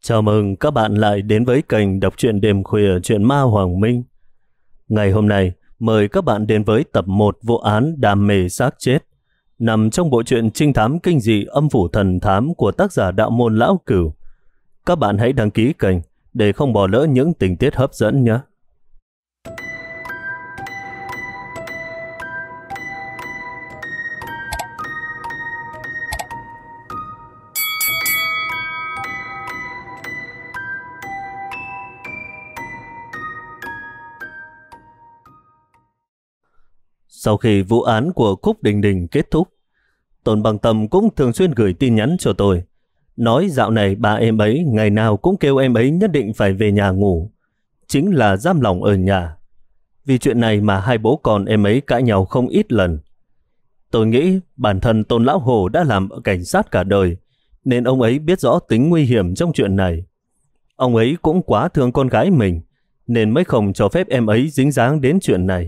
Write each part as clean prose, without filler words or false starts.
Chào mừng các bạn lại đến với kênh đọc truyện đêm khuya truyện ma Hoàng Minh. Ngày hôm nay, mời các bạn đến với tập 1 vụ án đam mê xác chết, nằm trong bộ truyện trinh thám kinh dị Âm Phủ Thần Thám của tác giả Đạo Môn Lão Cửu. Các bạn hãy đăng ký kênh để không bỏ lỡ những tình tiết hấp dẫn nhé. Sau khi vụ án của Cúc Đình Đình kết thúc, Tôn Bằng Tâm cũng thường xuyên gửi tin nhắn cho tôi, nói dạo này ba em ấy ngày nào cũng kêu em ấy nhất định phải về nhà ngủ, chính là giam lòng ở nhà. Vì chuyện này mà hai bố con em ấy cãi nhau không ít lần. Tôi nghĩ bản thân Tôn Lão Hồ đã làm cảnh sát cả đời, nên ông ấy biết rõ tính nguy hiểm trong chuyện này. Ông ấy cũng quá thương con gái mình, nên mới không cho phép em ấy dính dáng đến chuyện này.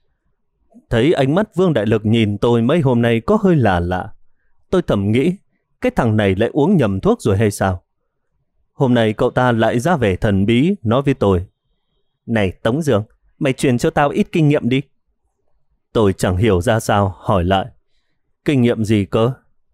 Thấy ánh mắt Vương Đại Lực nhìn tôi mấy hôm nay có hơi lạ lạ. Tôi thầm nghĩ, cái thằng này lại uống nhầm thuốc rồi hay sao? Hôm nay cậu ta lại ra vẻ thần bí nói với tôi: "Này Tống Dương, mày truyền cho tao ít kinh nghiệm đi." Tôi chẳng hiểu ra sao, hỏi lại: "Kinh nghiệm gì cơ?"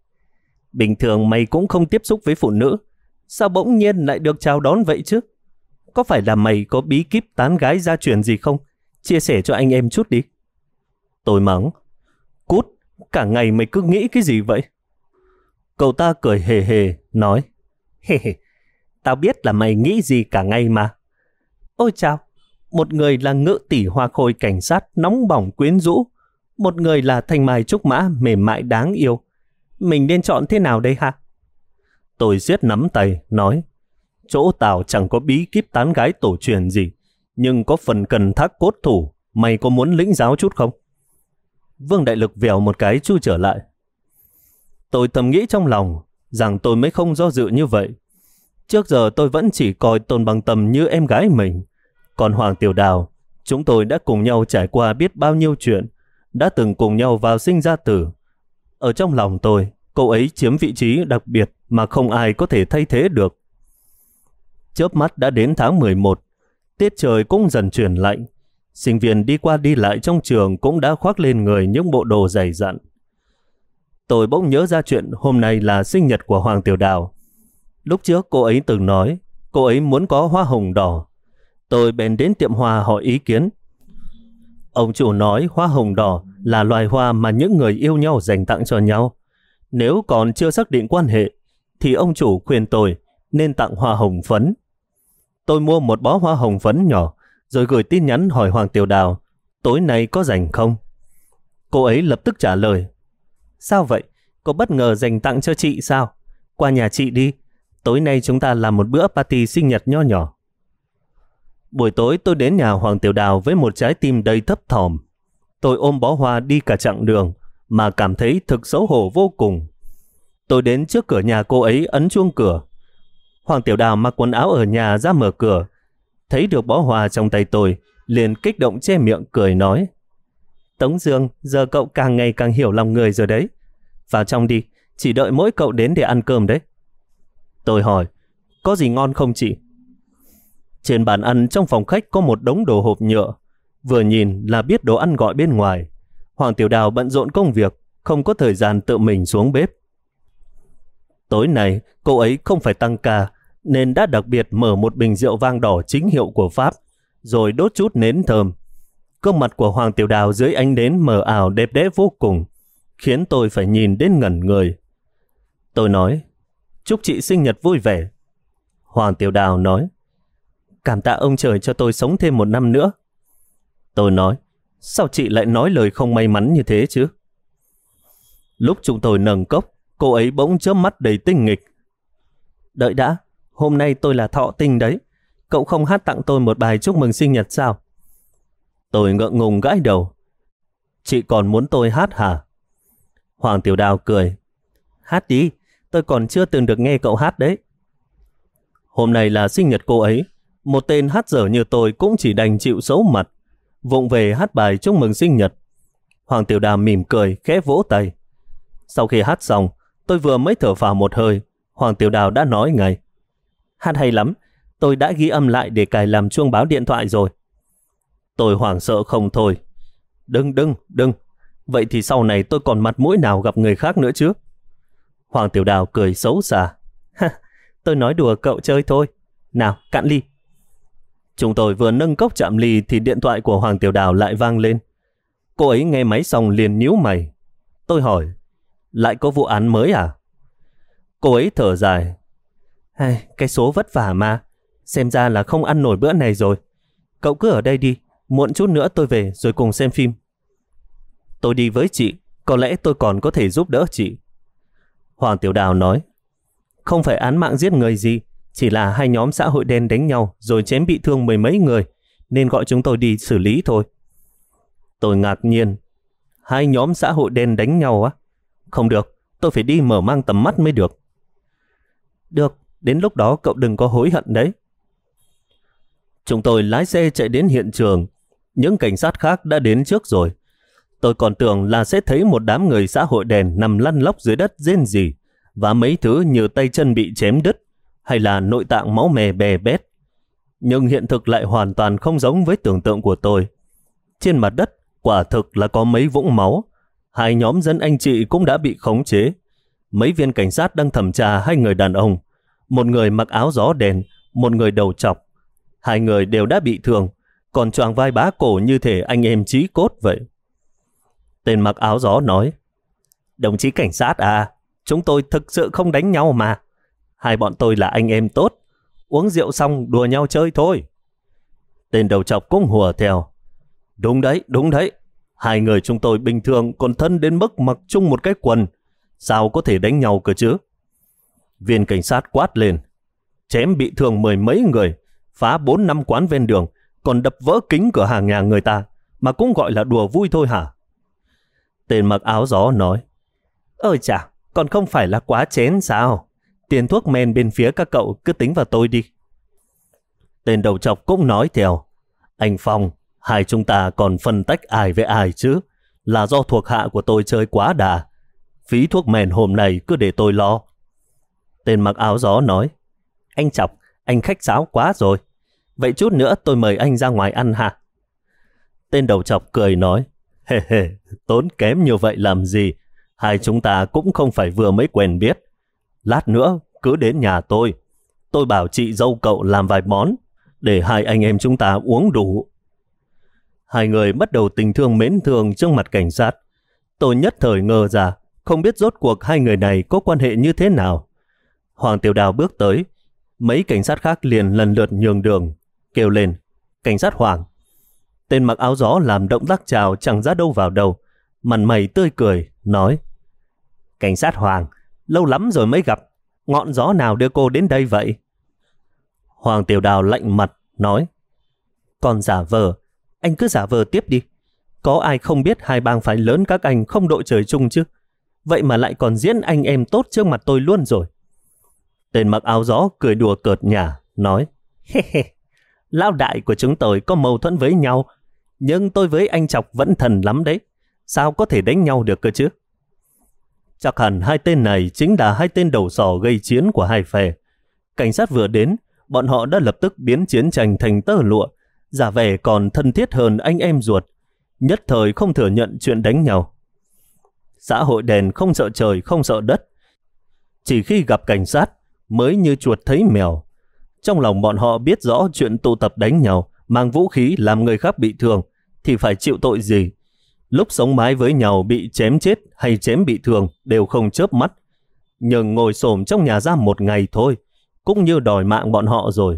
"Bình thường mày cũng không tiếp xúc với phụ nữ, sao bỗng nhiên lại được chào đón vậy chứ? Có phải là mày có bí kíp tán gái gia truyền gì không? Chia sẻ cho anh em chút đi." Tôi mắng: "Cút, cả ngày mày cứ nghĩ cái gì vậy?" Cậu ta cười hề hề, nói: "Hề hề, tao biết là mày nghĩ gì cả ngày mà. Ôi chao, một người là ngự tỷ hoa khôi cảnh sát nóng bỏng quyến rũ, một người là thanh mai trúc mã mềm mại đáng yêu. Mình nên chọn thế nào đây hả?" Tôi siết nắm tay, nói: "Chỗ tao chẳng có bí kíp tán gái tổ truyền gì, nhưng có phần cần thác cốt thủ, mày có muốn lĩnh giáo chút không?" Vương Đại Lực vèo một cái chui trở lại. Tôi thầm nghĩ trong lòng rằng tôi mới không do dự như vậy. Trước giờ tôi vẫn chỉ coi Tôn Bằng Tâm như em gái mình. Còn Hoàng Tiểu Đào, chúng tôi đã cùng nhau trải qua biết bao nhiêu chuyện, đã từng cùng nhau vào sinh ra tử. Ở trong lòng tôi, cô ấy chiếm vị trí đặc biệt mà không ai có thể thay thế được. Chớp mắt đã đến tháng 11, tiết trời cũng dần chuyển lạnh. Sinh viên đi qua đi lại trong trường cũng đã khoác lên người những bộ đồ dày dặn. Tôi bỗng nhớ ra chuyện hôm nay là sinh nhật của Hoàng Tiểu Đào. Lúc trước cô ấy từng nói cô ấy muốn có hoa hồng đỏ. Tôi bèn đến tiệm hoa hỏi ý kiến. Ông chủ nói hoa hồng đỏ là loài hoa mà những người yêu nhau dành tặng cho nhau. Nếu còn chưa xác định quan hệ thì ông chủ khuyên tôi nên tặng hoa hồng phấn. Tôi mua một bó hoa hồng phấn nhỏ rồi gửi tin nhắn hỏi Hoàng Tiểu Đào tối nay có rảnh không. Cô ấy lập tức trả lời: "Sao vậy? Có bất ngờ dành tặng cho chị sao? Qua nhà chị đi. Tối nay chúng ta làm một bữa party sinh nhật nho nhỏ." Buổi tối tôi đến nhà Hoàng Tiểu Đào với một trái tim đầy thấp thỏm. Tôi ôm bó hoa đi cả chặng đường mà cảm thấy thực xấu hổ vô cùng. Tôi đến trước cửa nhà cô ấy ấn chuông cửa. Hoàng Tiểu Đào mặc quần áo ở nhà ra mở cửa. Thấy được bó hoa trong tay tôi, liền kích động che miệng cười nói: "Tống Dương, giờ cậu càng ngày càng hiểu lòng người rồi đấy. Vào trong đi, chỉ đợi mỗi cậu đến để ăn cơm đấy." Tôi hỏi: "Có gì ngon không chị?" Trên bàn ăn trong phòng khách có một đống đồ hộp nhựa. Vừa nhìn là biết đồ ăn gọi bên ngoài. Hoàng Tiểu Đào bận rộn công việc, không có thời gian tự mình xuống bếp. Tối nay cô ấy không phải tăng ca, nên đã đặc biệt mở một bình rượu vang đỏ chính hiệu của Pháp, rồi đốt chút nến thơm. Gương mặt của Hoàng Tiểu Đào dưới ánh nến mờ ảo đẹp đẽ vô cùng, khiến tôi phải nhìn đến ngẩn người. Tôi nói: "Chúc chị sinh nhật vui vẻ." Hoàng Tiểu Đào nói: "Cảm tạ ông trời cho tôi sống thêm 1 năm nữa." Tôi nói: "Sao chị lại nói lời không may mắn như thế chứ?" Lúc chúng tôi nâng cốc, cô ấy bỗng chớp mắt đầy tinh nghịch. "Đợi đã, hôm nay tôi là thọ tinh đấy. Cậu không hát tặng tôi một bài chúc mừng sinh nhật sao?" Tôi ngượng ngùng gãi đầu. "Chị còn muốn tôi hát hả?" Hoàng Tiểu Đào cười: "Hát đi, tôi còn chưa từng được nghe cậu hát đấy." Hôm nay là sinh nhật cô ấy. Một tên hát dở như tôi cũng chỉ đành chịu xấu mặt, vụng về hát bài chúc mừng sinh nhật. Hoàng Tiểu Đào mỉm cười, khẽ vỗ tay. Sau khi hát xong, tôi vừa mới thở phào một hơi, Hoàng Tiểu Đào đã nói ngay: Hát hay lắm, tôi đã ghi âm lại để cài làm chuông báo điện thoại rồi. Tôi hoảng sợ không thôi. Đừng. Vậy thì sau này tôi còn mặt mũi nào gặp người khác nữa chứ? Hoàng Tiểu Đào cười xấu xa. Tôi nói đùa cậu chơi thôi. Nào, cạn ly. Chúng tôi vừa nâng cốc chạm ly thì điện thoại của Hoàng Tiểu Đào lại vang lên. Cô ấy nghe máy xong liền nhíu mày. Tôi hỏi, lại có vụ án mới à? Cô ấy thở dài. Cái số vất vả mà, xem ra là không ăn nổi bữa này rồi. Cậu cứ ở đây đi, muộn chút nữa tôi về rồi cùng xem phim. Tôi đi với chị, có lẽ tôi còn có thể giúp đỡ chị. Hoàng Tiểu Đào nói, không phải án mạng giết người gì, chỉ là hai nhóm xã hội đen đánh nhau rồi chém bị thương mười mấy người, nên gọi chúng tôi đi xử lý thôi. Tôi ngạc nhiên. Hai nhóm xã hội đen đánh nhau á? Không được, tôi phải đi mở mang tầm mắt mới được. Được, đến lúc đó cậu đừng có hối hận đấy. Chúng tôi lái xe chạy đến hiện trường. Những cảnh sát khác đã đến trước rồi. Tôi còn tưởng là sẽ thấy một đám người xã hội đen nằm lăn lóc dưới đất rên rỉ và mấy thứ như tay chân bị chém đứt hay là nội tạng máu me bè bét. Nhưng hiện thực lại hoàn toàn không giống với tưởng tượng của tôi. Trên mặt đất quả thực là có mấy vũng máu. Hai nhóm dân anh chị cũng đã bị khống chế. Mấy viên cảnh sát đang thẩm tra hai người đàn ông. Một người mặc áo gió đen, một người đầu trọc. Hai người đều đã bị thương, còn choàng vai bá cổ như thể anh em chí cốt vậy. Tên mặc áo gió nói, đồng chí cảnh sát à, chúng tôi thực sự không đánh nhau mà. Hai bọn tôi là anh em tốt, uống rượu xong đùa nhau chơi thôi. Tên đầu trọc cũng hùa theo. Đúng đấy. Hai người chúng tôi bình thường còn thân đến mức mặc chung một cái quần. Sao có thể đánh nhau cơ chứ? Viên cảnh sát quát lên. Chém bị thương mười mấy người, phá 4-5 quán ven đường, còn đập vỡ kính cửa hàng nhà người ta, mà cũng gọi là đùa vui thôi hả? Tên mặc áo gió nói. Ơi chà, còn không phải là quá chén sao? Tiền thuốc men bên phía các cậu cứ tính vào tôi đi. Tên đầu trọc cũng nói theo. Anh Phong, hai chúng ta còn phân tách ai với ai chứ? Là do thuộc hạ của tôi chơi quá đà. Phí thuốc men hôm nay cứ để tôi lo. Tên mặc áo gió nói. Anh Chọc, anh khách sáo quá rồi. Vậy chút nữa tôi mời anh ra ngoài ăn hả? Tên đầu trọc cười nói. Hề, tốn kém như vậy làm gì? Hai chúng ta cũng không phải vừa mới quen biết. Lát nữa cứ đến nhà tôi. Tôi bảo chị dâu cậu làm vài món để hai anh em chúng ta uống đủ. Hai người bắt đầu tình thương mến thương trước mặt cảnh sát. Tôi nhất thời ngờ ra, không biết rốt cuộc hai người này có quan hệ như thế nào. Hoàng Tiểu Đào bước tới, mấy cảnh sát khác liền lần lượt nhường đường, kêu lên, cảnh sát Hoàng. Tên mặc áo gió làm động tác chào chẳng ra đâu vào đâu, mặt mày tươi cười, nói, cảnh sát Hoàng, lâu lắm rồi mới gặp, ngọn gió nào đưa cô đến đây vậy? Hoàng Tiểu Đào lạnh mặt, nói, còn giả vờ, anh cứ giả vờ tiếp đi. Có ai không biết hai bang phái lớn các anh không đội trời chung chứ? Vậy mà lại còn diễn anh em tốt trước mặt tôi luôn rồi. Tên mặc áo gió cười đùa cợt nhả, nói, lão đại của chúng tôi có mâu thuẫn với nhau, nhưng tôi với anh Chọc vẫn thần lắm đấy. Sao có thể đánh nhau được cơ chứ? Chắc hẳn hai tên này chính là hai tên đầu sỏ gây chiến của hai phe. Cảnh sát vừa đến, bọn họ đã lập tức biến chiến tranh thành tơ lụa, giả vẻ còn thân thiết hơn anh em ruột, nhất thời không thừa nhận chuyện đánh nhau. Xã hội đen không sợ trời không sợ đất, chỉ khi gặp cảnh sát mới như chuột thấy mèo. Trong lòng bọn họ biết rõ chuyện tụ tập đánh nhau, mang vũ khí làm người khác bị thương thì phải chịu tội gì. Lúc sống mái với nhau bị chém chết hay chém bị thương đều không chớp mắt, nhưng ngồi xổm trong nhà giam một ngày thôi cũng như đòi mạng bọn họ rồi.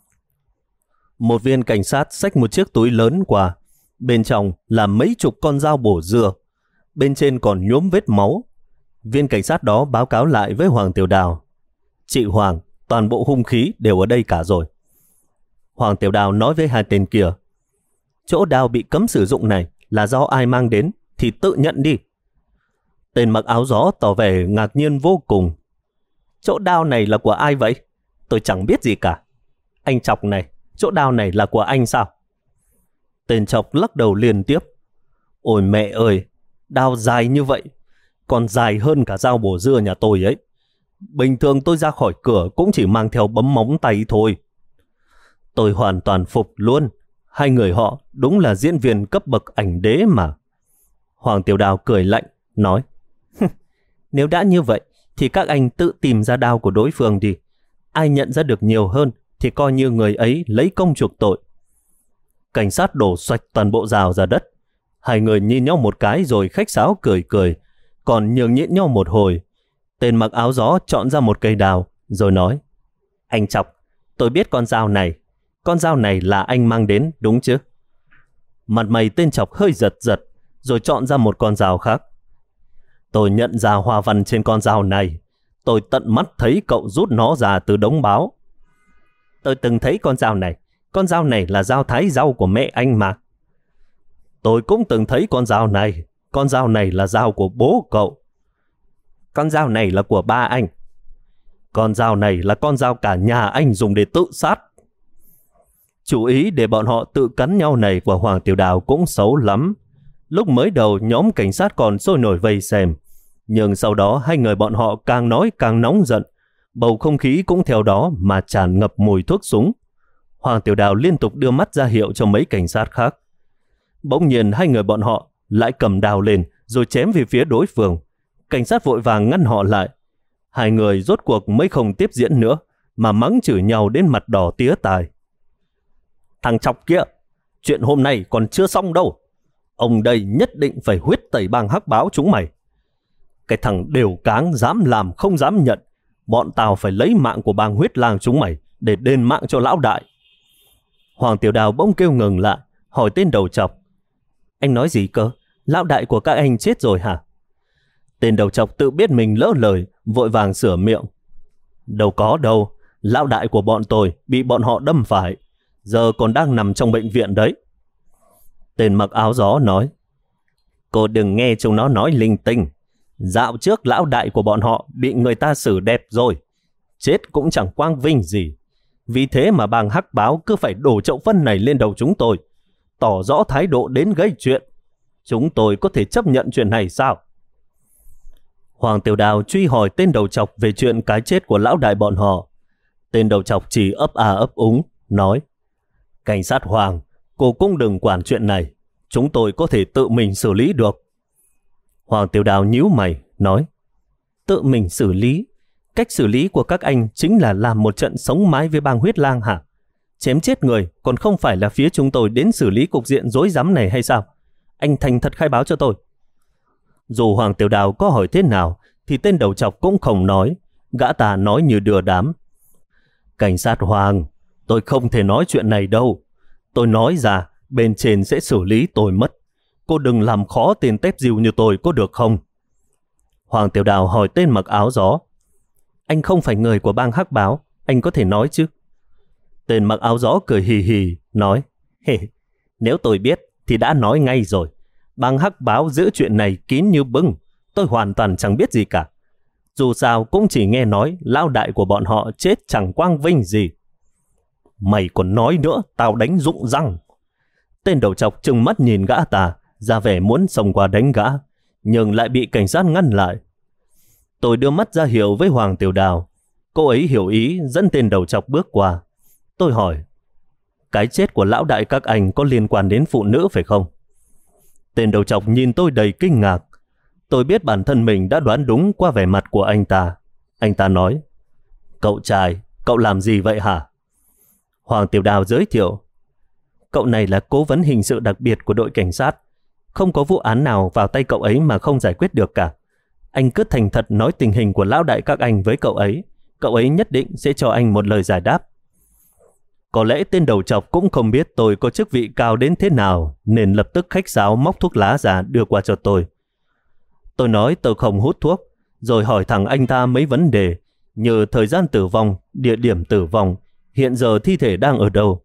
Một viên cảnh sát xách một chiếc túi lớn qua, bên trong là mấy chục con dao bổ dưa, bên trên còn nhuốm vết máu. Viên cảnh sát đó báo cáo lại với Hoàng Tiểu Đào. Chị Hoàng, toàn bộ hung khí đều ở đây cả rồi. Hoàng Tiểu Đào nói với hai tên kia, chỗ đao bị cấm sử dụng này là do ai mang đến thì tự nhận đi. Tên mặc áo gió tỏ vẻ ngạc nhiên vô cùng. Chỗ đao này là của ai vậy? Tôi chẳng biết gì cả. Anh Chọc này, chỗ đao này là của anh sao? Tên Chọc lắc đầu liên tiếp. Ôi mẹ ơi, đao dài như vậy, còn dài hơn cả dao bổ dưa nhà tôi ấy. Bình thường tôi ra khỏi cửa cũng chỉ mang theo bấm móng tay thôi. Tôi hoàn toàn phục luôn. Hai người họ đúng là diễn viên cấp bậc ảnh đế mà. Hoàng Tiểu Đào cười lạnh, nói: Nếu đã như vậy, thì các anh tự tìm ra đao của đối phương đi. Ai nhận ra được nhiều hơn, thì coi như người ấy lấy công chuộc tội. Cảnh sát đổ xoạch toàn bộ rào ra đất. Hai người nhìn nhau một cái rồi khách sáo cười cười, còn nhường nhịn nhau một hồi. Tên mặc áo gió chọn ra một cây đào, rồi nói: Anh Chọc, tôi biết con dao này là anh mang đến đúng chứ? Mặt mày tên Chọc hơi giật giật, rồi chọn ra một con dao khác. Tôi nhận ra hoa văn trên con dao này. Tôi tận mắt thấy cậu rút nó ra từ đống báo. Tôi từng thấy con dao này là dao thái rau của mẹ anh mà. Tôi cũng từng thấy con dao này là dao của bố cậu. Con dao này là của ba anh. Con dao này là con dao cả nhà anh dùng để tự sát. Chủ ý để bọn họ tự cắn nhau này của Hoàng Tiểu Đào cũng xấu lắm. Lúc mới đầu nhóm cảnh sát còn sôi nổi vây xem, nhưng sau đó hai người bọn họ càng nói càng nóng giận. Bầu không khí cũng theo đó mà tràn ngập mùi thuốc súng. Hoàng Tiểu Đào liên tục đưa mắt ra hiệu cho mấy cảnh sát khác. Bỗng nhiên hai người bọn họ lại cầm đao lên rồi chém về phía đối phương. Cảnh sát vội vàng ngăn họ lại. Hai người rốt cuộc mới không tiếp diễn nữa, mà mắng chửi nhau đến mặt đỏ tía tai. Thằng Chọc kia, chuyện hôm nay còn chưa xong đâu. Ông đây nhất định phải huyết tẩy bang Hắc Báo chúng mày. Cái thằng đều cáng dám làm không dám nhận. Bọn tao phải lấy mạng của bang Huyết Lang chúng mày để đền mạng cho lão đại. Hoàng Tiểu Đào bỗng kêu ngừng lại, hỏi tên đầu chọc: Anh nói gì cơ? Lão đại của các anh chết rồi hả? Tên đầu chọc tự biết mình lỡ lời, vội vàng sửa miệng: Đâu có đâu, lão đại của bọn tôi bị bọn họ đâm phải, giờ còn đang nằm trong bệnh viện đấy. Tên mặc áo gió nói: Cô đừng nghe chúng nó nói linh tinh. Dạo trước lão đại của bọn họ bị người ta xử đẹp rồi, chết cũng chẳng quang vinh gì. Vì thế mà bang Hắc Báo cứ phải đổ chậu phân này lên đầu chúng tôi, tỏ rõ thái độ đến gây chuyện. Chúng tôi có thể chấp nhận chuyện này sao? Hoàng Tiểu Đào truy hỏi tên đầu chọc về chuyện cái chết của lão đại bọn họ. Tên đầu chọc chỉ ấp à ấp úng, nói: Cảnh sát Hoàng, cô cũng đừng quản chuyện này. Chúng tôi có thể tự mình xử lý được. Hoàng Tiểu Đào nhíu mày, nói: Tự mình xử lý? Cách xử lý của các anh chính là làm một trận sống mái với bang Huyết Lang hả? Chém chết người còn không phải là phía chúng tôi đến xử lý cục diện rối rắm này hay sao? Anh thành thật khai báo cho tôi. Dù Hoàng Tiểu Đào có hỏi thế nào thì tên đầu chọc cũng không nói. Gã ta nói như đưa đám: Cảnh sát Hoàng, tôi không thể nói chuyện này đâu. Tôi nói ra bên trên sẽ xử lý tôi mất. Cô đừng làm khó tên tép diêu như tôi có được không? Hoàng Tiểu Đào hỏi tên mặc áo gió: Anh không phải người của bang Hắc Báo, anh có thể nói chứ? Tên mặc áo gió cười hì hì, nói: Nếu tôi biết thì đã nói ngay rồi. Bang Hắc Báo giữ chuyện này kín như bưng. Tôi hoàn toàn chẳng biết gì cả. Dù sao cũng chỉ nghe nói lão đại của bọn họ chết chẳng quang vinh gì. Mày còn nói nữa, tao đánh rụng răng. Tên đầu chọc trừng mắt nhìn gã ta, ra vẻ muốn xông qua đánh gã, nhưng lại bị cảnh sát ngăn lại. Tôi đưa mắt ra hiệu với Hoàng Tiểu Đào. Cô ấy hiểu ý dẫn tên đầu chọc bước qua. Tôi hỏi: Cái chết của lão đại các anh có liên quan đến phụ nữ phải không? Tên đầu chọc nhìn tôi đầy kinh ngạc. Tôi biết bản thân mình đã đoán đúng qua vẻ mặt của anh ta. Anh ta nói: Cậu trai, cậu làm gì vậy hả? Hoàng Tiểu Đào giới thiệu: Cậu này là cố vấn hình sự đặc biệt của đội cảnh sát. Không có vụ án nào vào tay cậu ấy mà không giải quyết được cả. Anh cứ thành thật nói tình hình của lão đại các anh với cậu ấy nhất định sẽ cho anh một lời giải đáp. Có lẽ tên đầu chọc cũng không biết tôi có chức vị cao đến thế nào, nên lập tức khách sáo móc thuốc lá ra đưa qua cho tôi. Tôi nói tôi không hút thuốc, rồi hỏi thẳng anh ta mấy vấn đề, như thời gian tử vong, địa điểm tử vong, hiện giờ thi thể đang ở đâu.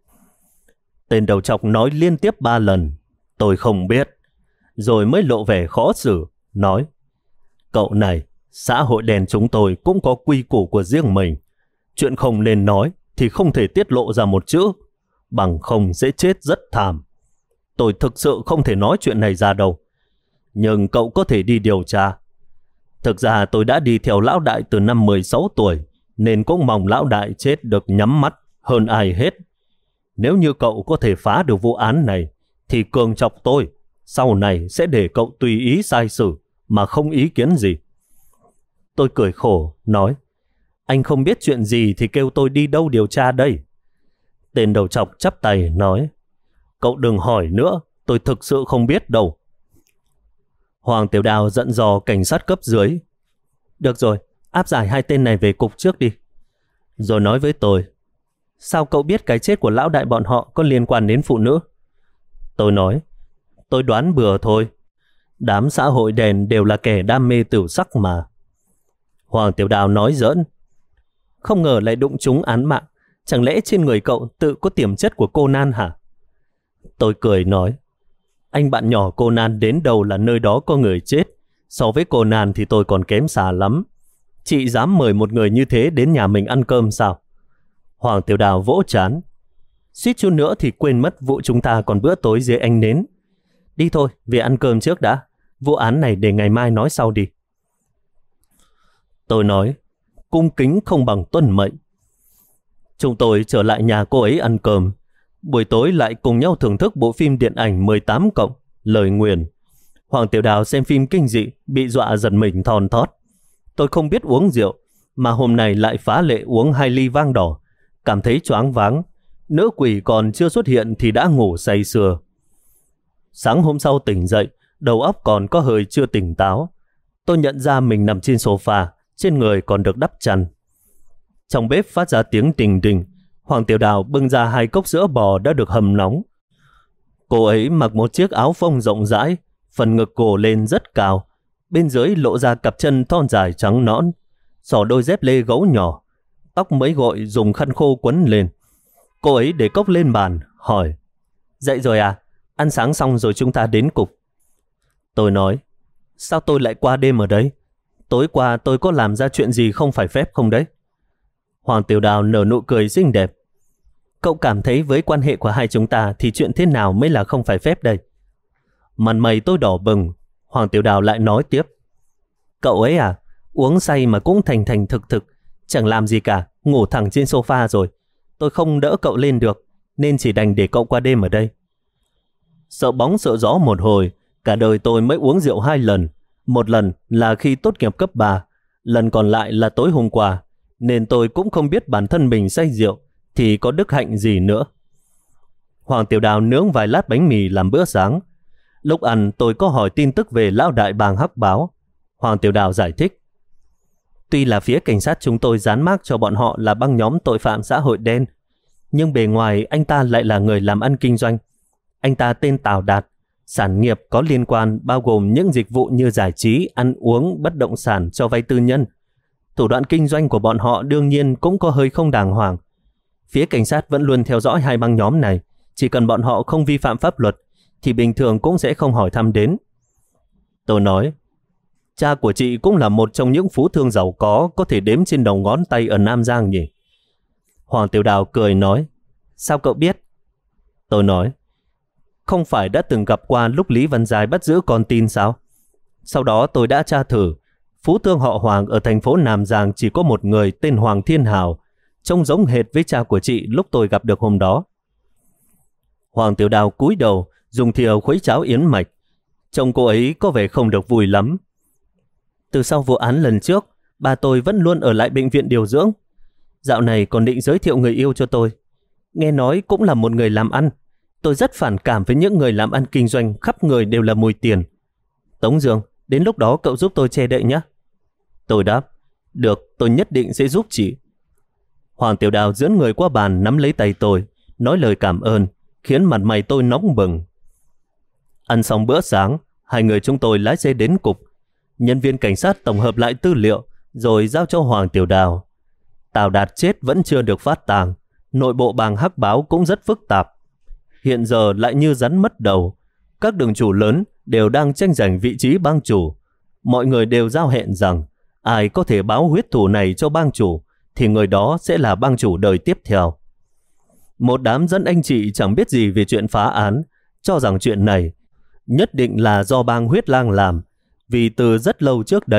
Tên đầu chọc nói liên tiếp 3 lần: Tôi không biết. Rồi mới lộ vẻ khó xử, nói: Cậu này, xã hội đen chúng tôi cũng có quy củ của riêng mình. Chuyện không nên nói thì không thể tiết lộ ra một chữ, bằng không sẽ chết rất thảm. Tôi thực sự không thể nói chuyện này ra đâu. Nhưng cậu có thể đi điều tra. Thực ra tôi đã đi theo lão đại từ năm 16 tuổi, nên cũng mong lão đại chết được nhắm mắt hơn ai hết. Nếu như cậu có thể phá được vụ án này, thì cường chọc tôi, sau này sẽ để cậu tùy ý sai xử, mà không ý kiến gì. Tôi cười khổ, nói, anh không biết chuyện gì thì kêu tôi đi đâu điều tra đây. Tên đầu trọc chắp tay, nói, cậu đừng hỏi nữa, tôi thực sự không biết đâu. Hoàng Tiểu Đào giận dò cảnh sát cấp dưới. Được rồi, áp giải hai tên này về cục trước đi. Rồi nói với tôi, sao cậu biết cái chết của lão đại bọn họ có liên quan đến phụ nữ? Tôi nói, tôi đoán bừa thôi. Đám xã hội đèn đều là kẻ đam mê tửu sắc mà. Hoàng Tiểu Đào nói giỡn. Không ngờ lại đụng trúng án mạng. Chẳng lẽ trên người cậu tự có tiềm chất của Conan hả? Tôi cười nói, anh bạn nhỏ Conan đến đâu là nơi đó có người chết. So với Conan thì tôi còn kém xa lắm. Chị dám mời một người như thế đến nhà mình ăn cơm sao? Hoàng Tiểu Đào vỗ trán. Suýt chút nữa thì quên mất vụ chúng ta còn bữa tối dưới ánh nến. Đi thôi, về ăn cơm trước đã. Vụ án này để ngày mai nói sau đi. Tôi nói, cung kính không bằng tuân mệnh. Chúng tôi trở lại nhà cô ấy ăn cơm. Buổi tối lại cùng nhau thưởng thức bộ phim điện ảnh 18+, Lời Nguyền. Hoàng Tiểu Đào xem phim kinh dị, bị dọa giật mình thon thót. Tôi không biết uống rượu, mà hôm nay lại phá lệ uống 2 ly vang đỏ. Cảm thấy choáng váng. Nữ quỷ còn chưa xuất hiện thì đã ngủ say sưa. Sáng hôm sau tỉnh dậy, đầu óc còn có hơi chưa tỉnh táo. Tôi nhận ra mình nằm trên sofa, trên người còn được đắp chăn. Trong bếp phát ra tiếng đình đình. Hoàng Tiểu Đào bưng ra 2 cốc sữa bò đã được hầm nóng. Cô ấy mặc một chiếc áo phông rộng rãi, phần ngực cổ lên rất cao, bên dưới lộ ra cặp chân thon dài trắng nõn, xỏ đôi dép lê gấu nhỏ, tóc mấy gội dùng khăn khô quấn lên. Cô ấy để cốc lên bàn, hỏi, dậy rồi à? Ăn sáng xong rồi chúng ta đến cục. Tôi nói, sao tôi lại qua đêm ở đấy? Tối qua tôi có làm ra chuyện gì không phải phép không đấy? Hoàng Tiểu Đào nở nụ cười xinh đẹp. Cậu cảm thấy với quan hệ của hai chúng ta thì chuyện thế nào mới là không phải phép đây? Mặt mày tôi đỏ bừng. Hoàng Tiểu Đào lại nói tiếp, cậu ấy à, uống say mà cũng thành thành thực thực, chẳng làm gì cả, ngủ thẳng trên sofa rồi. Tôi không đỡ cậu lên được, nên chỉ đành để cậu qua đêm ở đây. Sợ bóng sợ gió một hồi, cả đời tôi mới uống rượu 2 lần. Một lần là khi tốt nghiệp cấp 3, lần còn lại là tối hôm qua, nên tôi cũng không biết bản thân mình say rượu thì có đức hạnh gì nữa. Hoàng Tiểu Đào nướng vài lát bánh mì làm bữa sáng. Lúc ăn tôi có hỏi tin tức về lão đại bàng Hắc Báo. Hoàng Tiểu Đào giải thích, tuy là phía cảnh sát chúng tôi dán mác cho bọn họ là băng nhóm tội phạm xã hội đen, nhưng bề ngoài anh ta lại là người làm ăn kinh doanh. Anh ta tên Tào Đạt, sản nghiệp có liên quan bao gồm những dịch vụ như giải trí, ăn uống, bất động sản, cho vay tư nhân. Thủ đoạn kinh doanh của bọn họ đương nhiên cũng có hơi không đàng hoàng. Phía cảnh sát vẫn luôn theo dõi 2 băng nhóm này, chỉ cần bọn họ không vi phạm pháp luật thì bình thường cũng sẽ không hỏi thăm đến. Tôi nói, cha của chị cũng là một trong những phú thương giàu có thể đếm trên đầu ngón tay ở Nam Giang nhỉ? Hoàng Tiểu Đào cười nói, sao cậu biết? Tôi nói, không phải đã từng gặp qua lúc Lý Văn Giai bắt giữ con tin sao? Sau đó tôi đã tra thử, phú thương họ Hoàng ở thành phố Nam Giang chỉ có một người tên Hoàng Thiên Hào, trông giống hệt với cha của chị lúc tôi gặp được hôm đó. Hoàng Tiểu Đào cúi đầu, dùng thìa khuấy cháo yến mạch. Trông cô ấy có vẻ không được vui lắm. Từ sau vụ án lần trước, ba tôi vẫn luôn ở lại bệnh viện điều dưỡng. Dạo này còn định giới thiệu người yêu cho tôi. Nghe nói cũng là một người làm ăn. Tôi rất phản cảm với những người làm ăn kinh doanh khắp người đều là mùi tiền. Tống Dương, đến lúc đó cậu giúp tôi che đậy nhé. Tôi đáp, được, tôi nhất định sẽ giúp chị. Hoàng Tiểu Đào dẫn người qua bàn nắm lấy tay tôi, nói lời cảm ơn, khiến mặt mày tôi nóng bừng. Ăn xong bữa sáng, 2 người chúng tôi lái xe đến cục. Nhân viên cảnh sát tổng hợp lại tư liệu, rồi giao cho Hoàng Tiểu Đào. Tào Đạt chết vẫn chưa được phát tang, nội bộ bàng Hắc Báo cũng rất phức tạp. Hiện giờ lại như rắn mất đầu, các đường chủ lớn đều đang tranh giành vị trí bang chủ. Mọi người đều giao hẹn rằng ai có thể báo huyết thủ này cho bang chủ thì người đó sẽ là bang chủ đời tiếp theo. Một đám dân anh chị chẳng biết gì về chuyện phá án, cho rằng chuyện này nhất định là do bang Huyết Lang làm, vì từ rất lâu trước đây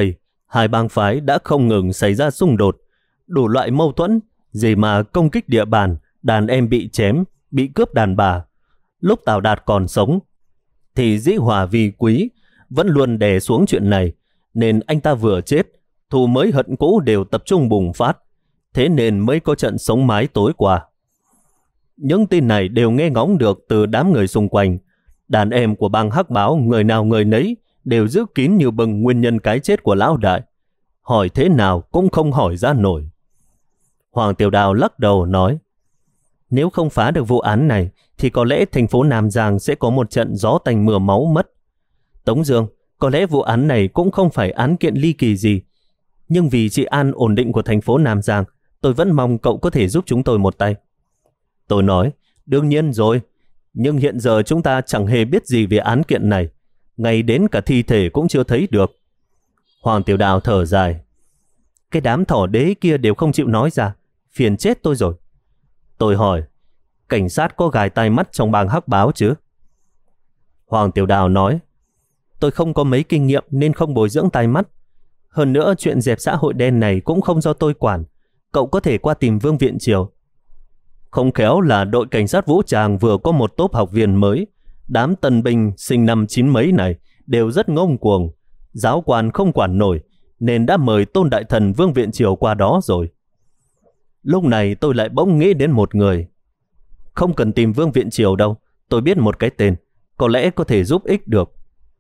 Hai bang phái đã không ngừng xảy ra xung đột, đủ loại mâu thuẫn, gì mà công kích địa bàn, đàn em bị chém, bị cướp đàn bà. Lúc Tào Đạt còn sống, thì dĩ hòa vi quý, vẫn luôn đè xuống chuyện này, nên anh ta vừa chết, thù mới hận cũ đều tập trung bùng phát, thế nên mới có trận sống mái tối qua. Những tin này đều nghe ngóng được từ đám người xung quanh. Đàn em của bang Hắc Báo người nào người nấy đều giữ kín như bừng nguyên nhân cái chết của lão đại. Hỏi thế nào cũng không hỏi ra nổi. Hoàng Tiểu Đào lắc đầu nói, nếu không phá được vụ án này thì có lẽ thành phố Nam Giang sẽ có một trận gió tanh mưa máu mất. Tống Dương, có lẽ vụ án này cũng không phải án kiện ly kỳ gì, nhưng vì trị an ổn định của thành phố Nam Giang, tôi vẫn mong cậu có thể giúp chúng tôi một tay. Tôi nói, đương nhiên rồi, nhưng hiện giờ chúng ta chẳng hề biết gì về án kiện này, ngay đến cả thi thể cũng chưa thấy được. Hoàng Tiểu Đào thở dài, cái đám thỏ đế kia đều không chịu nói ra, phiền chết tôi rồi. Tôi hỏi, cảnh sát có gài tai mắt trong bang Hắc Báo chứ? Hoàng Tiểu Đào nói, tôi không có mấy kinh nghiệm nên không bồi dưỡng tai mắt. Hơn nữa chuyện dẹp xã hội đen này cũng không do tôi quản, cậu có thể qua tìm Vương Viện Triều. Không khéo là đội cảnh sát vũ trang vừa có một tốp học viên mới. Đám tân binh sinh năm 9 mấy này đều rất ngông cuồng, giáo quan không quản nổi, nên đã mời Tôn Đại Thần Vương Viện Triều qua đó rồi. Lúc này tôi lại bỗng nghĩ đến một người. Không cần tìm Vương Viện Triều đâu, tôi biết một cái tên, có lẽ có thể giúp ích được.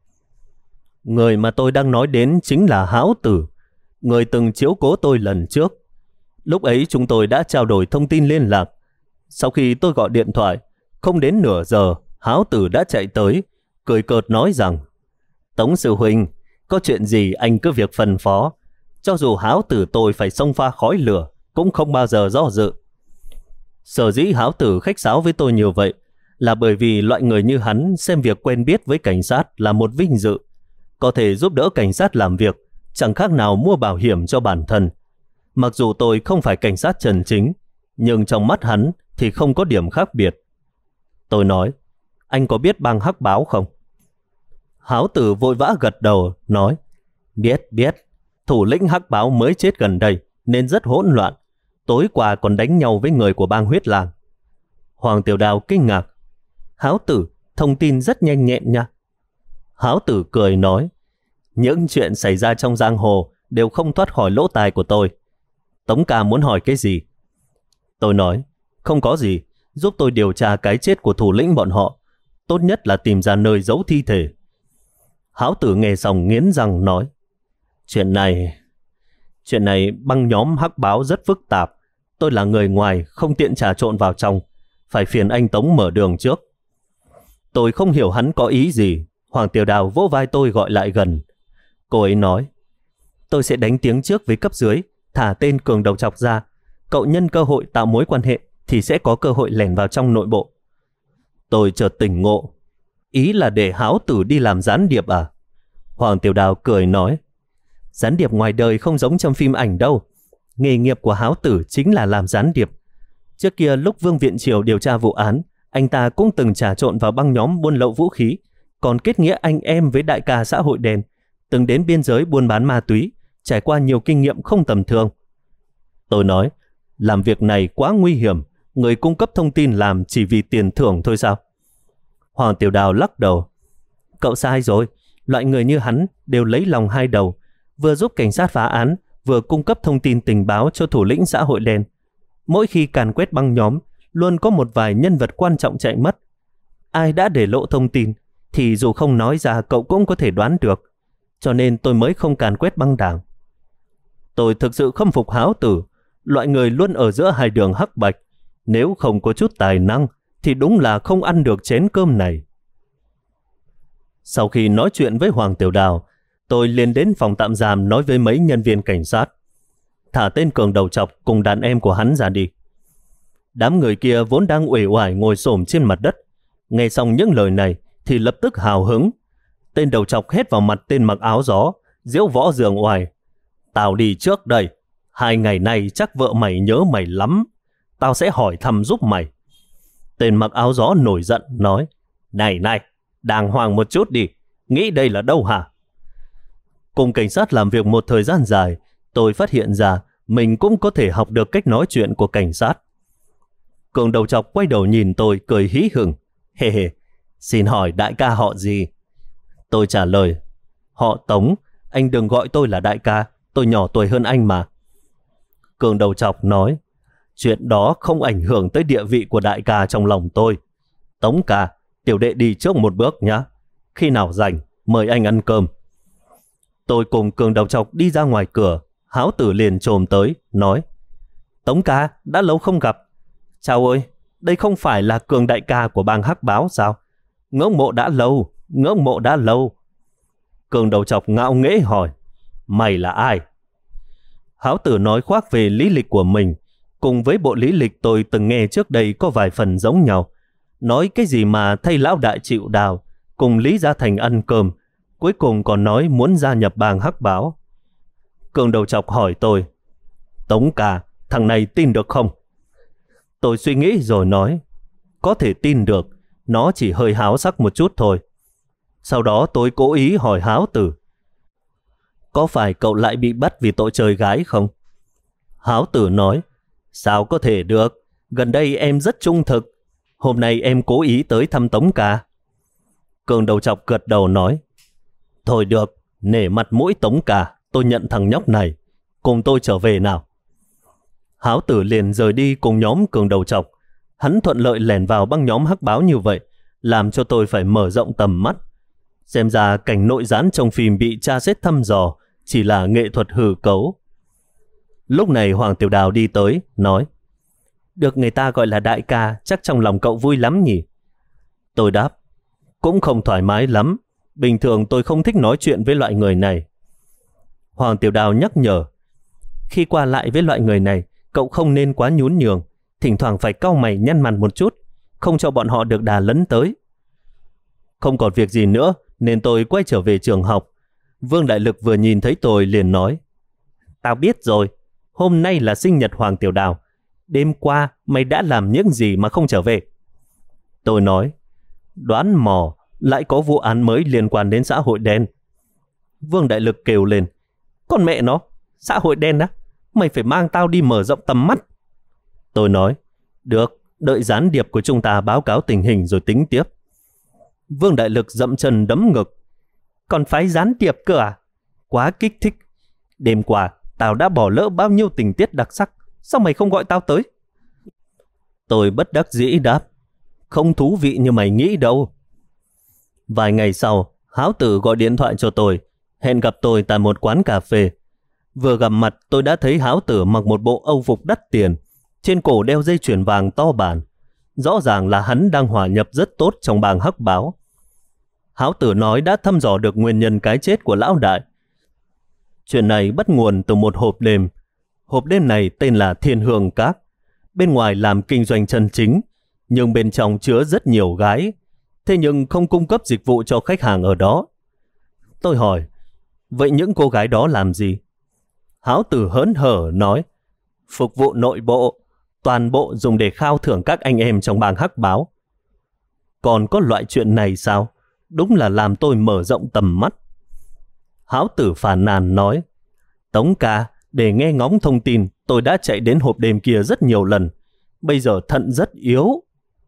Người mà tôi đang nói đến chính là Háo Tử, người từng chiếu cố tôi lần trước. Lúc ấy chúng tôi đã trao đổi thông tin liên lạc. Sau khi tôi gọi điện thoại, không đến nửa giờ, Háo Tử đã chạy tới, cười cợt nói rằng, Tống sư huynh, có chuyện gì anh cứ việc phân phó. Cho dù Háo Tử tôi phải xông pha khói lửa, cũng không bao giờ do dự. Sở dĩ Háo Tử khách sáo với tôi như vậy là bởi vì loại người như hắn xem việc quen biết với cảnh sát là một vinh dự. Có thể giúp đỡ cảnh sát làm việc, chẳng khác nào mua bảo hiểm cho bản thân. Mặc dù tôi không phải cảnh sát chân chính, nhưng trong mắt hắn thì không có điểm khác biệt. Tôi nói, anh có biết bang Hắc Báo không? Háo Tử vội vã gật đầu, nói, biết, thủ lĩnh Hắc Báo mới chết gần đây, nên rất hỗn loạn. Tối qua còn đánh nhau với người của bang Huyết Lang. Hoàng Tiểu Đào kinh ngạc, Háo Tử, thông tin rất nhanh nhẹn nha. Háo Tử cười nói, những chuyện xảy ra trong giang hồ đều không thoát khỏi lỗ tai của tôi. Tống ca muốn hỏi cái gì? Tôi nói, không có gì, giúp tôi điều tra cái chết của thủ lĩnh bọn họ. Tốt nhất là tìm ra nơi giấu thi thể. Háo Tử nghe xong nghiến răng nói, Chuyện này băng nhóm Hắc Báo rất phức tạp. Tôi là người ngoài, không tiện trà trộn vào trong. Phải phiền anh Tống mở đường trước. Tôi không hiểu hắn có ý gì. Hoàng Tiểu Đào vỗ vai tôi gọi lại gần. Cô ấy nói, tôi sẽ đánh tiếng trước với cấp dưới, thả tên Cường Đầu Chọc ra. Cậu nhân cơ hội tạo mối quan hệ thì sẽ có cơ hội lẻn vào trong nội bộ. Tôi chợt tỉnh ngộ. Ý là để Háo Tử đi làm gián điệp à? Hoàng Tiểu Đào cười nói, gián điệp ngoài đời không giống trong phim ảnh đâu. Nghề nghiệp của Háo Tử chính là làm gián điệp. Trước kia lúc Vương Viện Triều điều tra vụ án, anh ta cũng từng trà trộn vào băng nhóm buôn lậu vũ khí, còn kết nghĩa anh em với đại ca xã hội đen, từng đến biên giới buôn bán ma túy, trải qua nhiều kinh nghiệm không tầm thường. Tôi nói, làm việc này quá nguy hiểm, người cung cấp thông tin làm chỉ vì tiền thưởng thôi sao? Hoàng Tiểu Đào lắc đầu, cậu sai rồi, loại người như hắn đều lấy lòng hai đầu, vừa giúp cảnh sát phá án, vừa cung cấp thông tin tình báo cho thủ lĩnh xã hội đen. Mỗi khi càn quét băng nhóm, luôn có một vài nhân vật quan trọng chạy mất. Ai đã để lộ thông tin thì dù không nói ra cậu cũng có thể đoán được. Cho nên tôi mới không càn quét băng đảng. Tôi thực sự khâm phục Háo Tử, loại người luôn ở giữa hai đường hắc bạch. Nếu không có chút tài năng thì đúng là không ăn được chén cơm này. Sau khi nói chuyện với Hoàng Tiểu Đào, tôi liền đến phòng tạm giam nói với mấy nhân viên cảnh sát, thả tên Cường Đầu Chọc cùng đàn em của hắn ra đi. Đám người kia vốn đang uể oải ngồi xổm trên mặt đất, nghe xong những lời này thì lập tức hào hứng. Tên Đầu Chọc hét vào mặt tên mặc áo gió, diễu võ dường oải, tao đi trước đây, 2 ngày nay chắc vợ mày nhớ mày lắm, tao sẽ hỏi thăm giúp mày. Tên mặc áo gió nổi giận nói, này, đàng hoàng một chút đi, nghĩ đây là đâu hả? Cùng cảnh sát làm việc một thời gian dài, tôi phát hiện ra mình cũng có thể học được cách nói chuyện của cảnh sát. Cường đầu chọc quay đầu nhìn tôi cười hí hửng. Hề hề, xin hỏi đại ca họ gì? Tôi trả lời, họ Tống, anh đừng gọi tôi là đại ca, tôi nhỏ tuổi hơn anh mà. Cường đầu chọc nói, chuyện đó không ảnh hưởng tới địa vị của đại ca trong lòng tôi. Tống ca, tiểu đệ đi trước một bước nhé. Khi nào rảnh, mời anh ăn cơm. Tôi cùng Cường đầu chọc đi ra ngoài cửa, Háo Tử liền chồm tới, nói, Tống ca, đã lâu không gặp. Chào ơi, đây không phải là Cường đại ca của bang Hắc Báo sao? Ngưỡng mộ đã lâu. Cường đầu chọc ngạo nghễ hỏi, mày là ai? Háo Tử nói khoác về lý lịch của mình, cùng với bộ lý lịch tôi từng nghe trước đây có vài phần giống nhau. Nói cái gì mà thay lão đại chịu đào, cùng Lý Gia Thành ăn cơm, cuối cùng còn nói muốn gia nhập bang Hắc Báo. Cường đầu chọc hỏi tôi, Tống ca, thằng này tin được không? Tôi suy nghĩ rồi nói, có thể tin được, nó chỉ hơi háo sắc một chút thôi. Sau đó tôi cố ý hỏi Háo Tử, có phải cậu lại bị bắt vì tội chơi gái không? Háo Tử nói, sao có thể được, gần đây em rất trung thực, hôm nay em cố ý tới thăm Tống ca. Cường đầu chọc gật đầu nói, thôi được, nể mặt mũi Tống ca, tôi nhận thằng nhóc này, cùng tôi trở về nào. Háo Tử liền rời đi cùng nhóm Cường đầu chọc. Hắn thuận lợi lẻn vào băng nhóm Hắc Báo như vậy, làm cho tôi phải mở rộng tầm mắt. Xem ra cảnh nội gián trong phim bị tra xét thăm dò chỉ là nghệ thuật hư cấu. Lúc này Hoàng Tiểu Đào đi tới, nói, được người ta gọi là đại ca, chắc trong lòng cậu vui lắm nhỉ? Tôi đáp, cũng không thoải mái lắm, bình thường tôi không thích nói chuyện với loại người này. Hoàng Tiểu Đào nhắc nhở, khi qua lại với loại người này, cậu không nên quá nhún nhường, thỉnh thoảng phải cau mày nhăn mặt một chút, không cho bọn họ được đà lấn tới. Không còn việc gì nữa nên tôi quay trở về trường học. Vương Đại Lực vừa nhìn thấy tôi liền nói, tao biết rồi, hôm nay là sinh nhật Hoàng Tiểu Đào, đêm qua mày đã làm những gì mà không trở về? Tôi nói, đoán mò, lại có vụ án mới liên quan đến xã hội đen. Vương Đại Lực kêu lên, con mẹ nó, xã hội đen á? Mày phải mang tao đi mở rộng tầm mắt. Tôi nói, được, đợi gián điệp của chúng ta báo cáo tình hình rồi tính tiếp. Vương Đại Lực dậm chân đấm ngực, còn phái gián điệp cơ à? Quá kích thích. Đêm qua tao đã bỏ lỡ bao nhiêu tình tiết đặc sắc, sao mày không gọi tao tới? Tôi bất đắc dĩ đáp, không thú vị như mày nghĩ đâu. Vài ngày sau, Háo Tử gọi điện thoại cho tôi, hẹn gặp tôi tại một quán cà phê. Vừa gặp mặt tôi đã thấy Háo Tử mặc một bộ âu phục đắt tiền, trên cổ đeo dây chuyền vàng to bản. Rõ ràng là hắn đang hòa nhập rất tốt trong bang Hắc Báo. Háo Tử nói đã thăm dò được nguyên nhân cái chết của lão đại. Chuyện này bắt nguồn từ một hộp đêm. Hộp đêm này tên là Thiên Hương Các. Bên ngoài làm kinh doanh chân chính, nhưng bên trong chứa rất nhiều gái, thế nhưng không cung cấp dịch vụ cho khách hàng ở đó. Tôi hỏi, vậy những cô gái đó làm gì? Háo Tử hớn hở nói, phục vụ nội bộ, toàn bộ dùng để khao thưởng các anh em trong bang Hắc Báo. Còn có loại chuyện này sao? Đúng là làm tôi mở rộng tầm mắt. Háo Tử phàn nàn nói, Tống ca, để nghe ngóng thông tin, tôi đã chạy đến hộp đêm kia rất nhiều lần. Bây giờ thận rất yếu.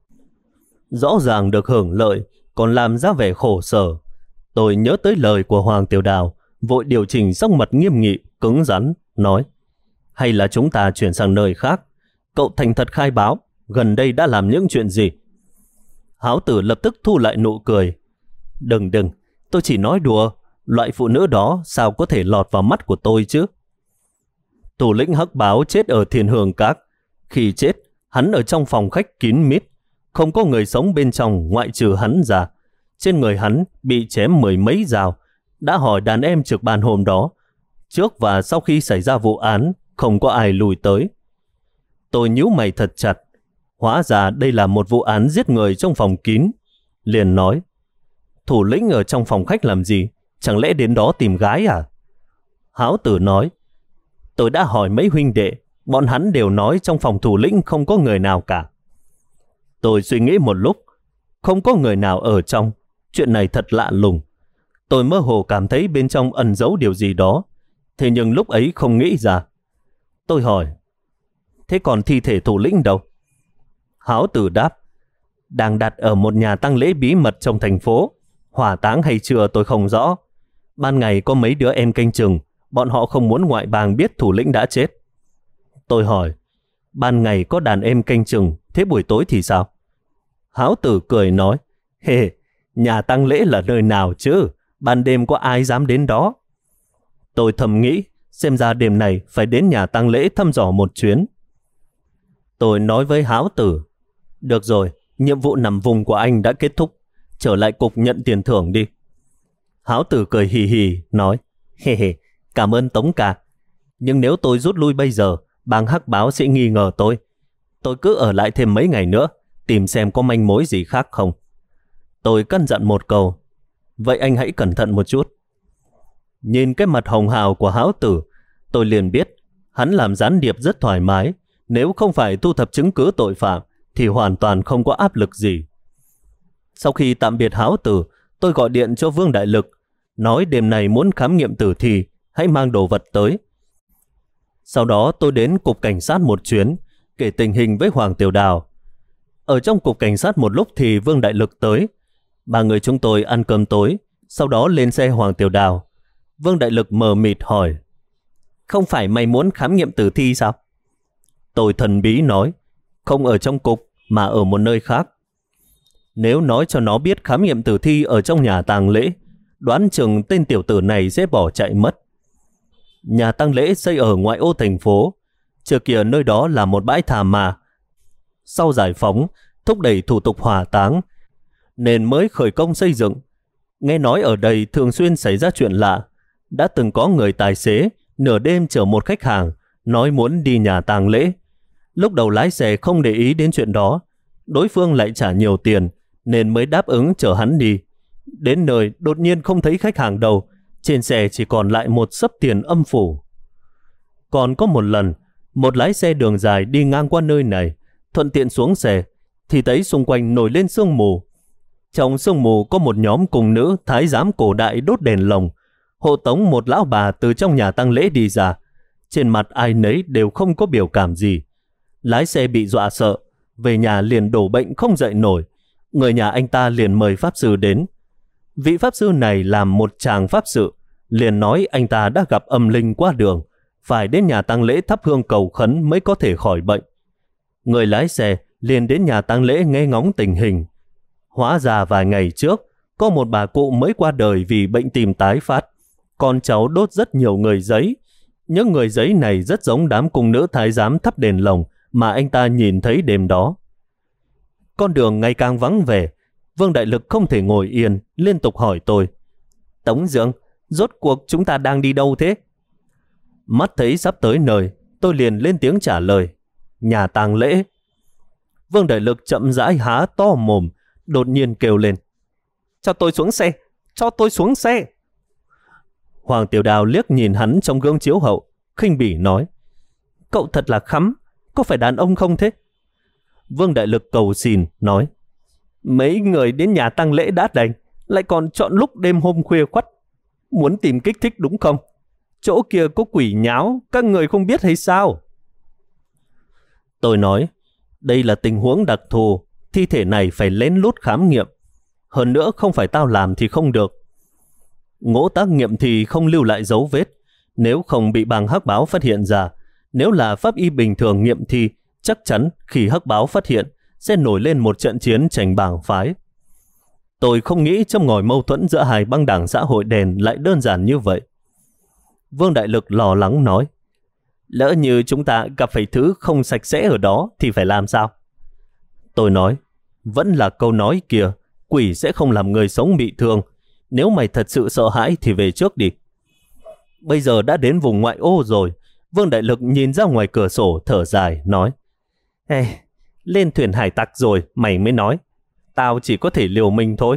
Rõ ràng được hưởng lợi, còn làm ra vẻ khổ sở. Tôi nhớ tới lời của Hoàng Tiểu Đào, vội điều chỉnh sắc mặt nghiêm nghị, cứng rắn, nói, hay là chúng ta chuyển sang nơi khác. Cậu thành thật khai báo, gần đây đã làm những chuyện gì? Háo Tử lập tức thu lại nụ cười. Đừng, tôi chỉ nói đùa, loại phụ nữ đó sao có thể lọt vào mắt của tôi chứ? Thủ lĩnh Hắc Báo chết ở Thiên Hương Các. Khi chết, hắn ở trong phòng khách kín mít, không có người sống bên trong ngoại trừ hắn ra. Trên người hắn bị chém 10 mấy dao. Đã hỏi đàn em trực ban hôm đó, trước và sau khi xảy ra vụ án, không có ai lùi tới. Tôi nhíu mày thật chặt. Hóa ra đây là một vụ án giết người trong phòng kín. Liền nói, thủ lĩnh ở trong phòng khách làm gì? Chẳng lẽ đến đó tìm gái à? Háo Tử nói, tôi đã hỏi mấy huynh đệ, bọn hắn đều nói trong phòng thủ lĩnh không có người nào cả. Tôi suy nghĩ một lúc, không có người nào ở trong. Chuyện này thật lạ lùng. Tôi mơ hồ cảm thấy bên trong ẩn giấu điều gì đó, thế nhưng lúc ấy không nghĩ ra. Tôi hỏi, thế còn thi thể thủ lĩnh đâu? Háo Tử đáp, đang đặt ở một nhà tang lễ bí mật trong thành phố. Hỏa táng hay chưa tôi không rõ. Ban ngày có mấy đứa em canh chừng, bọn họ không muốn ngoại bang biết thủ lĩnh đã chết. Tôi hỏi, ban ngày có đàn em canh chừng, thế buổi tối thì sao? Háo Tử cười nói, hề, nhà tang lễ là nơi nào chứ, ban đêm có ai dám đến đó. Tôi thầm nghĩ, xem ra đêm này phải đến nhà tang lễ thăm dò một chuyến. Tôi nói với Háo Tử, được rồi, nhiệm vụ nằm vùng của anh đã kết thúc, trở lại cục nhận tiền thưởng đi. Háo Tử cười hì hì, nói, hề hề, cảm ơn Tống ca. Nhưng nếu tôi rút lui bây giờ, bang Hắc Báo sẽ nghi ngờ tôi. Tôi cứ ở lại thêm mấy ngày nữa, tìm xem có manh mối gì khác không. Tôi căn dặn một câu, vậy anh hãy cẩn thận một chút. Nhìn cái mặt hồng hào của Háo Tử, tôi liền biết hắn làm gián điệp rất thoải mái. Nếu không phải thu thập chứng cứ tội phạm thì hoàn toàn không có áp lực gì. Sau khi tạm biệt Háo Tử, tôi gọi điện cho Vương Đại Lực, nói đêm này muốn khám nghiệm tử thi, hãy mang đồ vật tới. Sau đó tôi đến cục cảnh sát một chuyến, kể tình hình với Hoàng Tiểu Đào. Ở trong cục cảnh sát một lúc thì Vương Đại Lực tới. Ba người chúng tôi ăn cơm tối, sau đó lên xe Hoàng Tiểu Đào. Vương Đại Lực mờ mịt hỏi, không phải mày muốn khám nghiệm tử thi sao? Tôi thần bí nói, không ở trong cục mà ở một nơi khác. Nếu nói cho nó biết khám nghiệm tử thi ở trong nhà tang lễ, đoán chừng tên tiểu tử này sẽ bỏ chạy mất. Nhà tang lễ xây ở ngoại ô thành phố, trước kia nơi đó là một bãi thảm mà. Sau giải phóng, thúc đẩy thủ tục hỏa táng, nên mới khởi công xây dựng. Nghe nói ở đây thường xuyên xảy ra chuyện lạ. Đã từng có người tài xế nửa đêm chở một khách hàng, nói muốn đi nhà tang lễ. Lúc đầu lái xe không để ý đến chuyện đó, đối phương lại trả nhiều tiền nên mới đáp ứng chở hắn đi. Đến nơi đột nhiên không thấy khách hàng đâu, trên xe chỉ còn lại một xấp tiền âm phủ. Còn có một lần, một lái xe đường dài đi ngang qua nơi này, thuận tiện xuống xe thì thấy xung quanh nổi lên sương mù. Trong sương mù có một nhóm cung nữ thái giám cổ đại đốt đèn lồng, hộ tống một lão bà từ trong nhà tang lễ đi ra. Trên mặt ai nấy đều không có biểu cảm gì. Lái xe bị dọa sợ, về nhà liền đổ bệnh không dậy nổi. Người nhà anh ta liền mời pháp sư đến. Vị pháp sư này làm một chàng pháp sự, liền nói anh ta đã gặp âm linh qua đường, phải đến nhà tang lễ thắp hương cầu khấn mới có thể khỏi bệnh. Người lái xe liền đến nhà tang lễ nghe ngóng tình hình. Hóa ra vài ngày trước, có một bà cụ mới qua đời vì bệnh tim tái phát. Con cháu đốt rất nhiều người giấy. Những người giấy này rất giống đám cung nữ thái giám thắp đèn lồng mà anh ta nhìn thấy đêm đó. Con đường ngày càng vắng vẻ. Vương Đại Lực không thể ngồi yên, liên tục hỏi tôi, Tống Dương, rốt cuộc chúng ta đang đi đâu thế? Mắt thấy sắp tới nơi, tôi liền lên tiếng trả lời, nhà tang lễ. Vương Đại Lực chậm rãi há to mồm, đột nhiên kêu lên, cho tôi xuống xe, cho tôi xuống xe. Hoàng Tiểu Đào liếc nhìn hắn trong gương chiếu hậu, khinh bỉ nói, cậu thật là khắm, có phải đàn ông không thế? Vương Đại Lực cầu xin nói, mấy người đến nhà tang lễ đã đành, lại còn chọn lúc đêm hôm khuya khoắt, muốn tìm kích thích đúng không? Chỗ kia có quỷ nháo, các người không biết hay sao? Tôi nói, đây là tình huống đặc thù, thi thể này phải lén lút khám nghiệm. Hơn nữa không phải tao làm thì không được. Ngỗ tác nghiệm thì không lưu lại dấu vết, nếu không bị bang Hắc Báo phát hiện ra. Nếu là pháp y bình thường nghiệm thi, chắc chắn khi Hắc Báo phát hiện sẽ nổi lên một trận chiến tranh bang phái. Tôi không nghĩ trong ngòi mâu thuẫn giữa hai băng đảng xã hội đen lại đơn giản như vậy. Vương Đại Lực lo lắng nói, lỡ như chúng ta gặp phải thứ không sạch sẽ ở đó thì phải làm sao? Tôi nói, vẫn là câu nói kia, quỷ sẽ không làm người sống bị thương. Nếu mày thật sự sợ hãi thì về trước đi. Bây giờ đã đến vùng ngoại ô rồi. Vương Đại Lực nhìn ra ngoài cửa sổ thở dài, nói, ê, lên thuyền hải tặc rồi mày mới nói. Tao chỉ có thể liều mình thôi.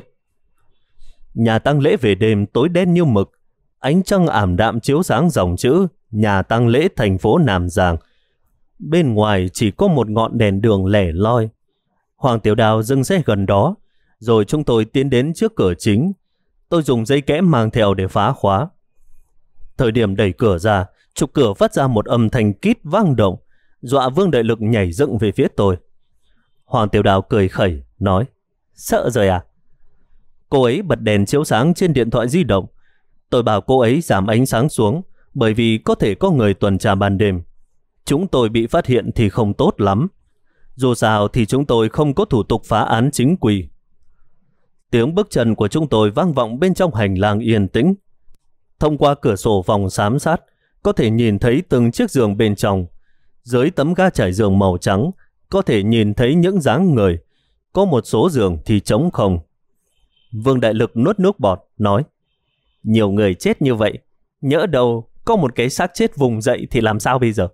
Nhà tang lễ về đêm tối đen như mực. Ánh trăng ảm đạm chiếu sáng dòng chữ nhà tang lễ thành phố Nam Giang. Bên ngoài chỉ có một ngọn đèn đường lẻ loi. Hoàng Tiểu Đào dừng xe gần đó, rồi chúng tôi tiến đến trước cửa chính. Tôi dùng dây kẽm mang theo để phá khóa. Thời điểm đẩy cửa ra, trục cửa phát ra một âm thanh kít vang động, dọa Vương Đại Lực nhảy dựng về phía tôi. Hoàng Tiểu Đào cười khẩy, nói: Sợ rồi à? Cô ấy bật đèn chiếu sáng trên điện thoại di động. Tôi bảo cô ấy giảm ánh sáng xuống, bởi vì có thể có người tuần tra ban đêm. Chúng tôi bị phát hiện thì không tốt lắm. Dù sao thì chúng tôi không có thủ tục phá án chính quy. Tiếng bước chân của chúng tôi vang vọng bên trong hành lang yên tĩnh. Thông qua cửa sổ phòng giám sát, có thể nhìn thấy từng chiếc giường bên trong. Dưới tấm ga trải giường màu trắng, có thể nhìn thấy những dáng người. Có một số giường thì trống không. Vương Đại Lực nuốt nước bọt, nói: Nhiều người chết như vậy, nhỡ đâu có một cái xác chết vùng dậy thì làm sao bây giờ?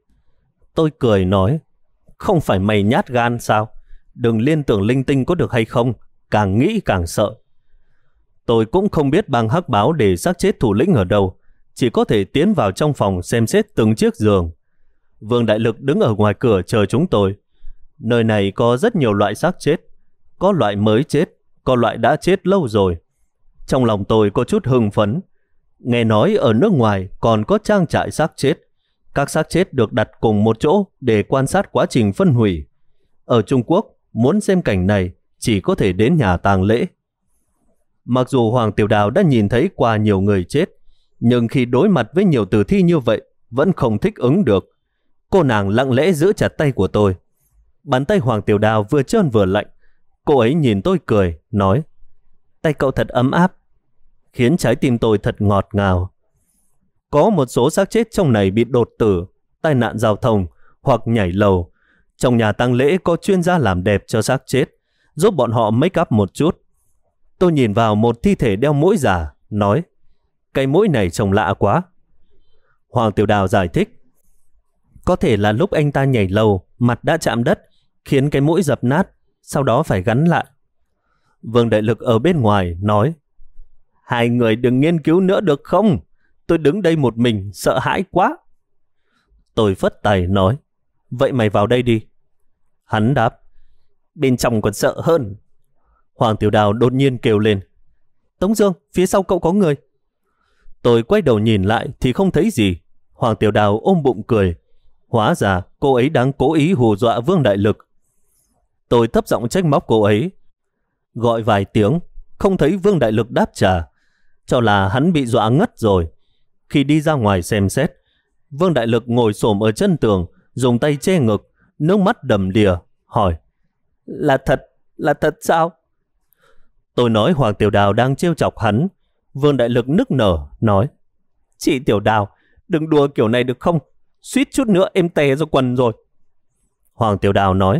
Tôi cười nói: Không phải mày nhát gan sao? Đừng liên tưởng linh tinh có được hay không, càng nghĩ càng sợ. Tôi cũng không biết bang hắc báo để xác chết thủ lĩnh ở đâu, chỉ có thể tiến vào trong phòng xem xét từng chiếc giường. Vương Đại Lực đứng ở ngoài cửa chờ chúng tôi. Nơi này có rất nhiều loại xác chết, có loại mới chết, có loại đã chết lâu rồi. Trong lòng tôi có chút hưng phấn. Nghe nói ở nước ngoài còn có trang trại xác chết. Các xác chết được đặt cùng một chỗ để quan sát quá trình phân hủy. Ở Trung Quốc, muốn xem cảnh này chỉ có thể đến nhà tang lễ. Mặc dù Hoàng Tiểu Đào đã nhìn thấy qua nhiều người chết, nhưng khi đối mặt với nhiều tử thi như vậy vẫn không thích ứng được. Cô nàng lặng lẽ giữ chặt tay của tôi. Bàn tay Hoàng Tiểu Đào vừa trơn vừa lạnh. Cô ấy nhìn tôi cười, nói: Tay cậu thật ấm áp, khiến trái tim tôi thật ngọt ngào. Có một số xác chết trong này bị đột tử, tai nạn giao thông hoặc nhảy lầu. Trong nhà tang lễ có chuyên gia làm đẹp cho xác chết, giúp bọn họ make up một chút. Tôi nhìn vào một thi thể đeo mũi giả, nói: Cái mũi này trông lạ quá. Hoàng Tiểu Đào giải thích: Có thể là lúc anh ta nhảy lầu, mặt đã chạm đất, khiến cái mũi dập nát, sau đó phải gắn lại. Vương Đại Lực ở bên ngoài nói: Hai người đừng nghiên cứu nữa được không? Tôi đứng đây một mình, sợ hãi quá. Tôi phất tay nói: Vậy mày vào đây đi. Hắn đáp: Bên trong còn sợ hơn. Hoàng Tiểu Đào đột nhiên kêu lên: Tống Dương, phía sau cậu có người. Tôi quay đầu nhìn lại thì không thấy gì. Hoàng Tiểu Đào ôm bụng cười. Hóa ra cô ấy đang cố ý hù dọa Vương Đại Lực. Tôi thấp giọng trách móc cô ấy. Gọi vài tiếng, không thấy Vương Đại Lực đáp trả, cho là hắn bị dọa ngất rồi. Khi đi ra ngoài xem xét, Vương Đại Lực ngồi xổm ở chân tường, dùng tay che ngực, nước mắt đầm đìa, hỏi: Là thật sao? Tôi nói Hoàng Tiểu Đào đang trêu chọc hắn. Vương Đại Lực nức nở, nói: Chị Tiểu Đào, đừng đùa kiểu này được không? Suýt chút nữa em té ra quần rồi. Hoàng Tiểu Đào nói: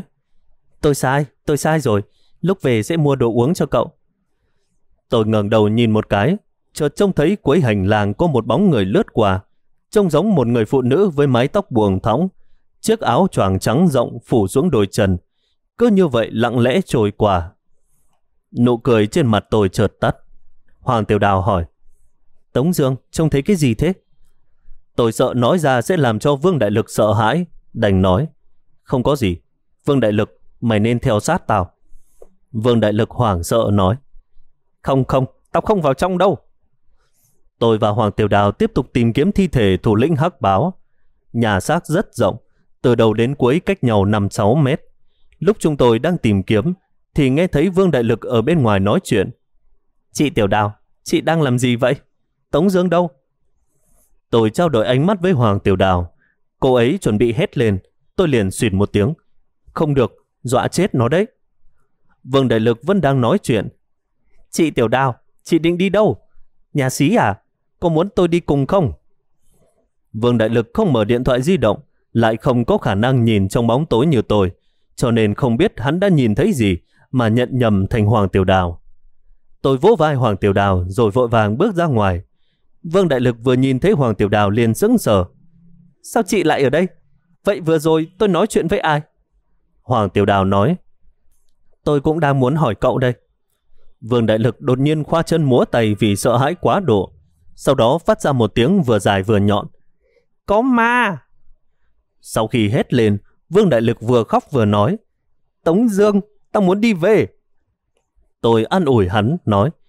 Tôi sai rồi, lúc về sẽ mua đồ uống cho cậu. Tôi ngẩng đầu nhìn một cái, chợt trông thấy cuối hành lang có một bóng người lướt qua, trông giống một người phụ nữ với mái tóc buông thõng, chiếc áo choàng trắng rộng phủ xuống đôi chân, cứ như vậy lặng lẽ trôi qua. Nụ cười trên mặt tôi chợt tắt. Hoàng Tiểu Đào hỏi: Tống Dương, trông thấy cái gì thế? Tôi sợ nói ra sẽ làm cho Vương Đại Lực sợ hãi, đành nói: Không có gì. Vương Đại Lực, mày nên theo sát tao. Vương Đại Lực hoảng sợ nói: Không, tao không vào trong đâu. Tôi và Hoàng Tiểu Đào tiếp tục tìm kiếm thi thể thủ lĩnh hắc báo. Nhà xác rất rộng, từ đầu đến cuối cách nhau 5-6 mét. Lúc chúng tôi đang tìm kiếm thì nghe thấy Vương Đại Lực ở bên ngoài nói chuyện: Chị Tiểu Đào, chị đang làm gì vậy? Tống Dương đâu? Tôi trao đổi ánh mắt với Hoàng Tiểu Đào. Cô ấy chuẩn bị hét lên, tôi liền xuyệt một tiếng: Không được, dọa chết nó đấy. Vương Đại Lực vẫn đang nói chuyện: Chị Tiểu Đào, chị định đi đâu? Nhà xí à? Có muốn tôi đi cùng không? Vương Đại Lực không mở điện thoại di động, lại không có khả năng nhìn trong bóng tối như tôi, cho nên không biết hắn đã nhìn thấy gì mà nhận nhầm thành Hoàng Tiểu Đào. Tôi vỗ vai Hoàng Tiểu Đào rồi vội vàng bước ra ngoài. Vương Đại Lực vừa nhìn thấy Hoàng Tiểu Đào liền sững sờ: Sao chị lại ở đây? Vậy vừa rồi tôi nói chuyện với ai? Hoàng Tiểu Đào nói: Tôi cũng đang muốn hỏi cậu đây. Vương Đại Lực đột nhiên khoa chân múa tay vì sợ hãi quá độ, sau đó phát ra một tiếng vừa dài vừa nhọn: Có ma! Sau khi hét lên, Vương Đại Lực vừa khóc vừa nói: Tống Dương, tao muốn đi về. Tôi an ủi hắn, nói: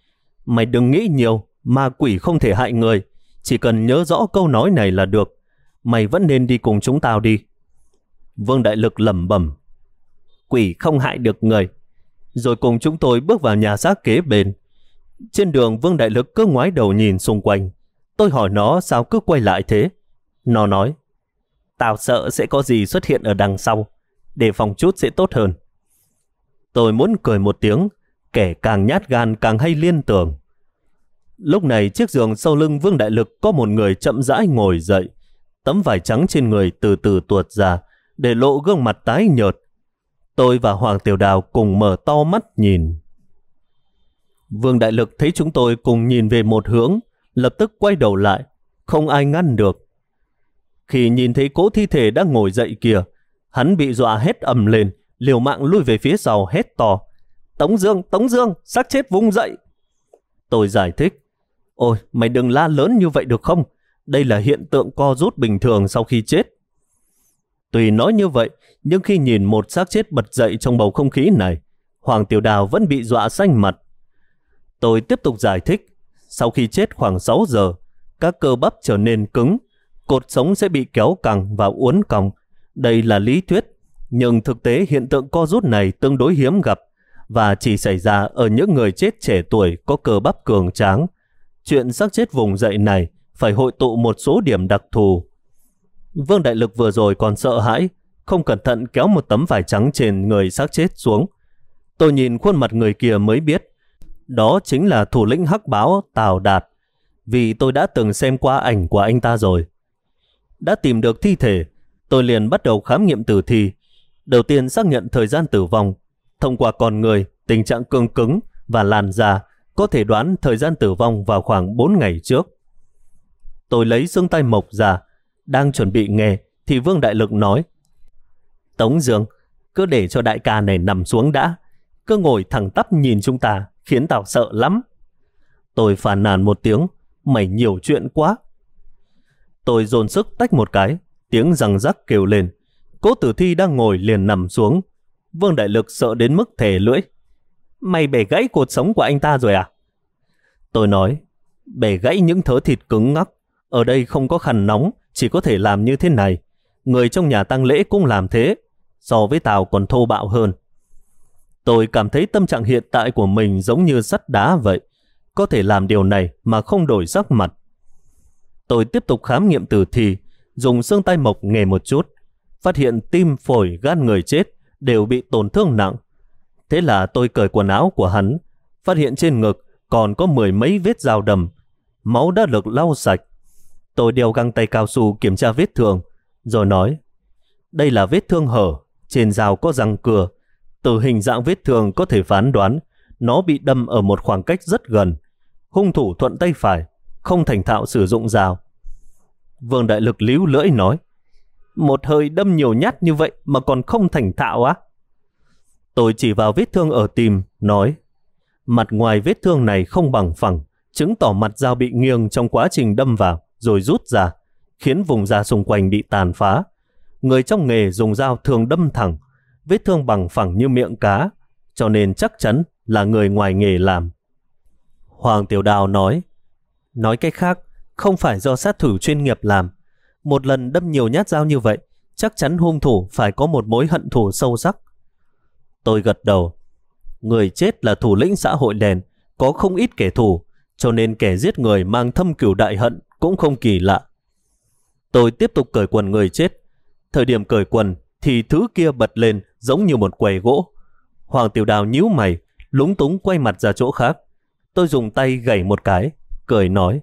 Mày đừng nghĩ nhiều, ma quỷ không thể hại người. Chỉ cần nhớ rõ câu nói này là được. Mày vẫn nên đi cùng chúng tao đi. Vương Đại Lực lẩm bẩm. Quỷ không hại được người. Rồi cùng chúng tôi bước vào nhà xác kế bên. Trên đường Vương Đại Lực cứ ngoái đầu nhìn xung quanh. Tôi hỏi nó sao cứ quay lại thế. Nó nói, tao sợ sẽ có gì xuất hiện ở đằng sau. Đề phòng chút sẽ tốt hơn. Tôi muốn cười một tiếng. Kẻ càng nhát gan càng hay liên tưởng. Lúc này chiếc giường sau lưng Vương Đại Lực có một người chậm rãi ngồi dậy. Tấm vải trắng trên người từ từ tuột ra, để lộ gương mặt tái nhợt. Tôi và Hoàng Tiểu Đào cùng mở to mắt nhìn. Vương Đại Lực thấy chúng tôi cùng nhìn về một hướng, lập tức quay đầu lại, không ai ngăn được. Khi nhìn thấy cỗ thi thể đang ngồi dậy kìa, hắn bị dọa hét ầm lên, liều mạng lui về phía sau hét to. Tống Dương, xác chết vùng dậy. Tôi giải thích. Ôi, mày đừng la lớn như vậy được không? Đây là hiện tượng co rút bình thường sau khi chết. Tuy nói như vậy, nhưng khi nhìn một xác chết bật dậy trong bầu không khí này, Hoàng Tiểu Đào vẫn bị dọa xanh mặt. Tôi tiếp tục giải thích. Sau khi chết khoảng 6 giờ, các cơ bắp trở nên cứng, cột sống sẽ bị kéo căng và uốn cong. Đây là lý thuyết, nhưng thực tế hiện tượng co rút này tương đối hiếm gặp và chỉ xảy ra ở những người chết trẻ tuổi có cơ bắp cường tráng. Chuyện xác chết vùng dậy này phải hội tụ một số điểm đặc thù. Vương Đại Lực vừa rồi còn sợ hãi, không cẩn thận kéo một tấm vải trắng trên người xác chết xuống. Tôi nhìn khuôn mặt người kia mới biết, đó chính là thủ lĩnh Hắc Báo Tào Đạt, vì tôi đã từng xem qua ảnh của anh ta rồi. Đã tìm được thi thể, tôi liền bắt đầu khám nghiệm tử thi. Đầu tiên xác nhận thời gian tử vong. Thông qua con người, tình trạng cương cứng và làn da, có thể đoán thời gian tử vong vào khoảng 4 ngày trước. Tôi lấy xương tay Mộc ra, đang chuẩn bị nghe thì Vương Đại Lực nói: Tống Dương, cứ để cho đại ca này nằm xuống đã, cứ ngồi thẳng tắp nhìn chúng ta khiến tao sợ lắm. Tôi phàn nàn một tiếng: Mày nhiều chuyện quá. Tôi dồn sức tách một cái, tiếng răng rắc kêu lên. Cố tử thi đang ngồi liền nằm xuống. Vương Đại Lực sợ đến mức thè lưỡi: Mày bẻ gãy cột sống của anh ta rồi à? Tôi nói: Bẻ gãy những thớ thịt cứng ngắc. Ở đây không có khăn nóng, chỉ có thể làm như thế này. Người trong nhà tang lễ cũng làm thế, so với tao còn thô bạo hơn. Tôi cảm thấy tâm trạng hiện tại của mình giống như sắt đá vậy, có thể làm điều này mà không đổi sắc mặt. Tôi tiếp tục khám nghiệm tử thi, dùng xương tay Mộc nghề một chút, phát hiện tim, phổi, gan người chết đều bị tổn thương nặng. Thế là tôi cởi quần áo của hắn, phát hiện trên ngực còn có 10 mấy vết dao đầm, máu đã được lau sạch. Tôi đeo găng tay cao su kiểm tra vết thương, rồi nói: Đây là vết thương hở, trên dao có răng cưa. Từ hình dạng vết thương có thể phán đoán nó bị đâm ở một khoảng cách rất gần. Hung thủ thuận tay phải, không thành thạo sử dụng dao. Vương Đại Lực líu lưỡi nói: Một hơi đâm nhiều nhát như vậy mà còn không thành thạo á? Tôi chỉ vào vết thương ở tim, nói: Mặt ngoài vết thương này không bằng phẳng, chứng tỏ mặt dao bị nghiêng trong quá trình đâm vào rồi rút ra, khiến vùng da xung quanh bị tàn phá. Người trong nghề dùng dao thường đâm thẳng, vết thương bằng phẳng như miệng cá, cho nên chắc chắn là người ngoài nghề làm. Hoàng Tiểu Đào nói cách khác, không phải do sát thủ chuyên nghiệp làm. Một lần đâm nhiều nhát dao như vậy, chắc chắn hung thủ phải có một mối hận thù sâu sắc. Tôi gật đầu. Người chết là thủ lĩnh xã hội đen, có không ít kẻ thù, cho nên kẻ giết người mang thâm cừu đại hận cũng không kỳ lạ. Tôi tiếp tục cởi quần người chết. Thời điểm cởi quần thì thứ kia bật lên giống như một quầy gỗ. Hoàng Tiểu Đào nhíu mày, lúng túng quay mặt ra chỗ khác. Tôi dùng tay gảy một cái, cười nói: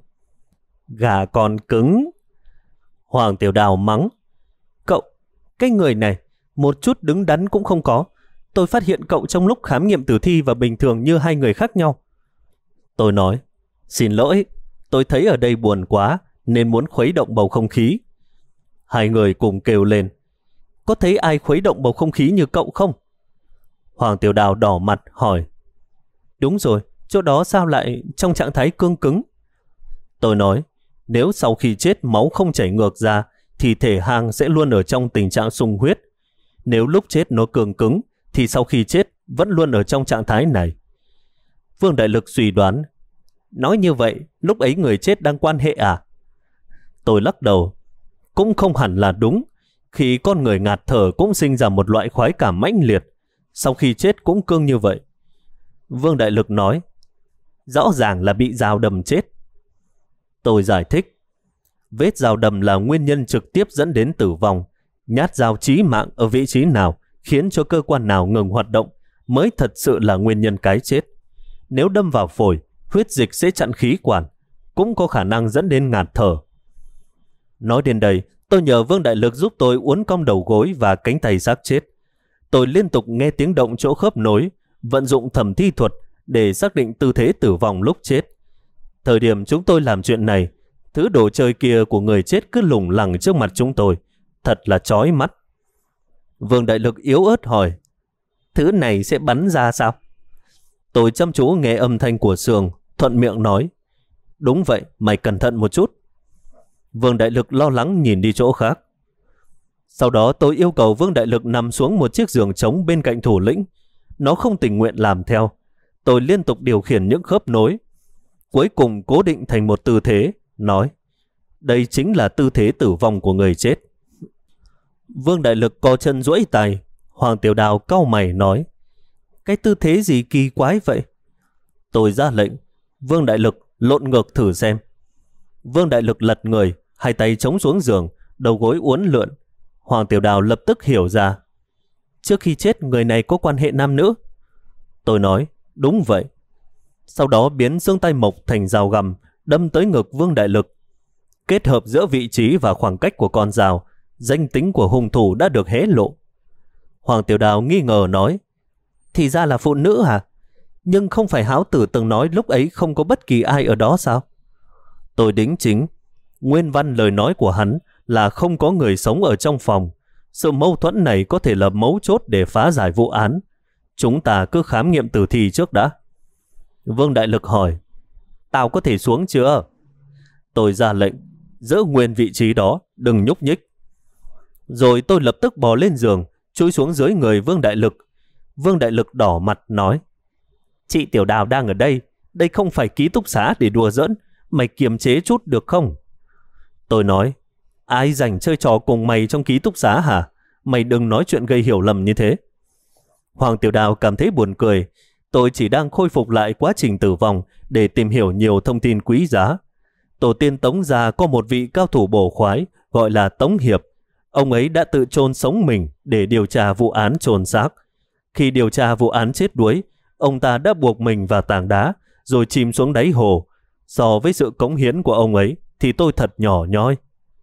Gà còn cứng. Hoàng Tiểu Đào mắng: Cậu, cái người này một chút đứng đắn cũng không có. Tôi phát hiện cậu trong lúc khám nghiệm tử thi và bình thường như hai người khác nhau. Tôi nói: Xin lỗi, tôi thấy ở đây buồn quá nên muốn khuấy động bầu không khí. Hai người cùng kêu lên: Có thấy ai khuấy động bầu không khí như cậu không? Hoàng Tiểu Đào đỏ mặt hỏi: Đúng rồi, chỗ đó sao lại trong trạng thái cương cứng? Tôi nói: Nếu sau khi chết máu không chảy ngược ra thì thể hang sẽ luôn ở trong tình trạng sung huyết. Nếu lúc chết nó cương cứng thì sau khi chết vẫn luôn ở trong trạng thái này. Vương Đại Lực suy đoán: Nói như vậy, lúc ấy người chết đang quan hệ à? Tôi lắc đầu. Cũng không hẳn là đúng. Khi con người ngạt thở cũng sinh ra một loại khoái cảm mãnh liệt. Sau khi chết cũng cương như vậy. Vương Đại Lực nói, rõ ràng là bị dao đâm chết. Tôi giải thích, vết dao đâm là nguyên nhân trực tiếp dẫn đến tử vong. Nhát dao chí mạng ở vị trí nào, khiến cho cơ quan nào ngừng hoạt động, mới thật sự là nguyên nhân cái chết. Nếu đâm vào phổi, huyết dịch sẽ chặn khí quản, cũng có khả năng dẫn đến ngạt thở. Nói đến đây, tôi nhờ Vương Đại Lực giúp tôi uốn cong đầu gối và cánh tay xác chết. Tôi liên tục nghe tiếng động chỗ khớp nối, vận dụng thẩm thi thuật để xác định tư thế tử vong lúc chết. Thời điểm chúng tôi làm chuyện này, thứ đồ chơi kia của người chết cứ lủng lẳng trước mặt chúng tôi, thật là chói mắt. Vương Đại Lực yếu ớt hỏi, thứ này sẽ bắn ra sao? Tôi chăm chú nghe âm thanh của Sương, thuận miệng nói, đúng vậy, mày cẩn thận một chút. Vương Đại Lực lo lắng nhìn đi chỗ khác. Sau đó tôi yêu cầu Vương Đại Lực nằm xuống một chiếc giường trống bên cạnh thủ lĩnh. Nó không tình nguyện làm theo. Tôi liên tục điều khiển những khớp nối. Cuối cùng cố định thành một tư thế, nói, đây chính là tư thế tử vong của người chết. Vương Đại Lực co chân duỗi tay. Hoàng Tiểu Đào cau mày nói, cái tư thế gì kỳ quái vậy? Tôi ra lệnh, Vương Đại Lực lộn ngược thử xem. Vương Đại Lực lật người, hai tay chống xuống giường, đầu gối uốn lượn. Hoàng Tiểu Đào lập tức hiểu ra. Trước khi chết người này có quan hệ nam nữ? Tôi nói, đúng vậy. Sau đó biến xương tay mộc thành dao găm, đâm tới ngực Vương Đại Lực. Kết hợp giữa vị trí và khoảng cách của con dao, danh tính của hung thủ đã được hé lộ. Hoàng Tiểu Đào nghi ngờ nói, thì ra là phụ nữ hả? Nhưng không phải Háo Tử từng nói lúc ấy không có bất kỳ ai ở đó sao? Tôi đính chính, nguyên văn lời nói của hắn là không có người sống ở trong phòng. Sự mâu thuẫn này có thể là mấu chốt để phá giải vụ án. Chúng ta cứ khám nghiệm tử thi trước đã. Vương Đại Lực hỏi, tao có thể xuống chưa? Tôi ra lệnh, giữ nguyên vị trí đó, đừng nhúc nhích. Rồi tôi lập tức bò lên giường, chui xuống dưới người Vương Đại Lực. Vương Đại Lực đỏ mặt nói, chị Tiểu Đào đang ở đây, đây không phải ký túc xá để đùa giỡn, mày kiềm chế chút được không? Tôi nói, ai rảnh chơi trò cùng mày trong ký túc xá hả? Mày đừng nói chuyện gây hiểu lầm như thế. Hoàng Tiểu Đào cảm thấy buồn cười. Tôi chỉ đang khôi phục lại quá trình tử vong để tìm hiểu nhiều thông tin quý giá. Tổ tiên Tống gia có một vị cao thủ bổ khoái gọi là Tống Hiệp. Ông ấy đã tự chôn sống mình để điều tra vụ án chôn xác. Khi điều tra vụ án chết đuối, ông ta đã buộc mình vào tảng đá rồi chìm xuống đáy hồ. So với sự cống hiến của ông ấy thì tôi thật nhỏ nhoi.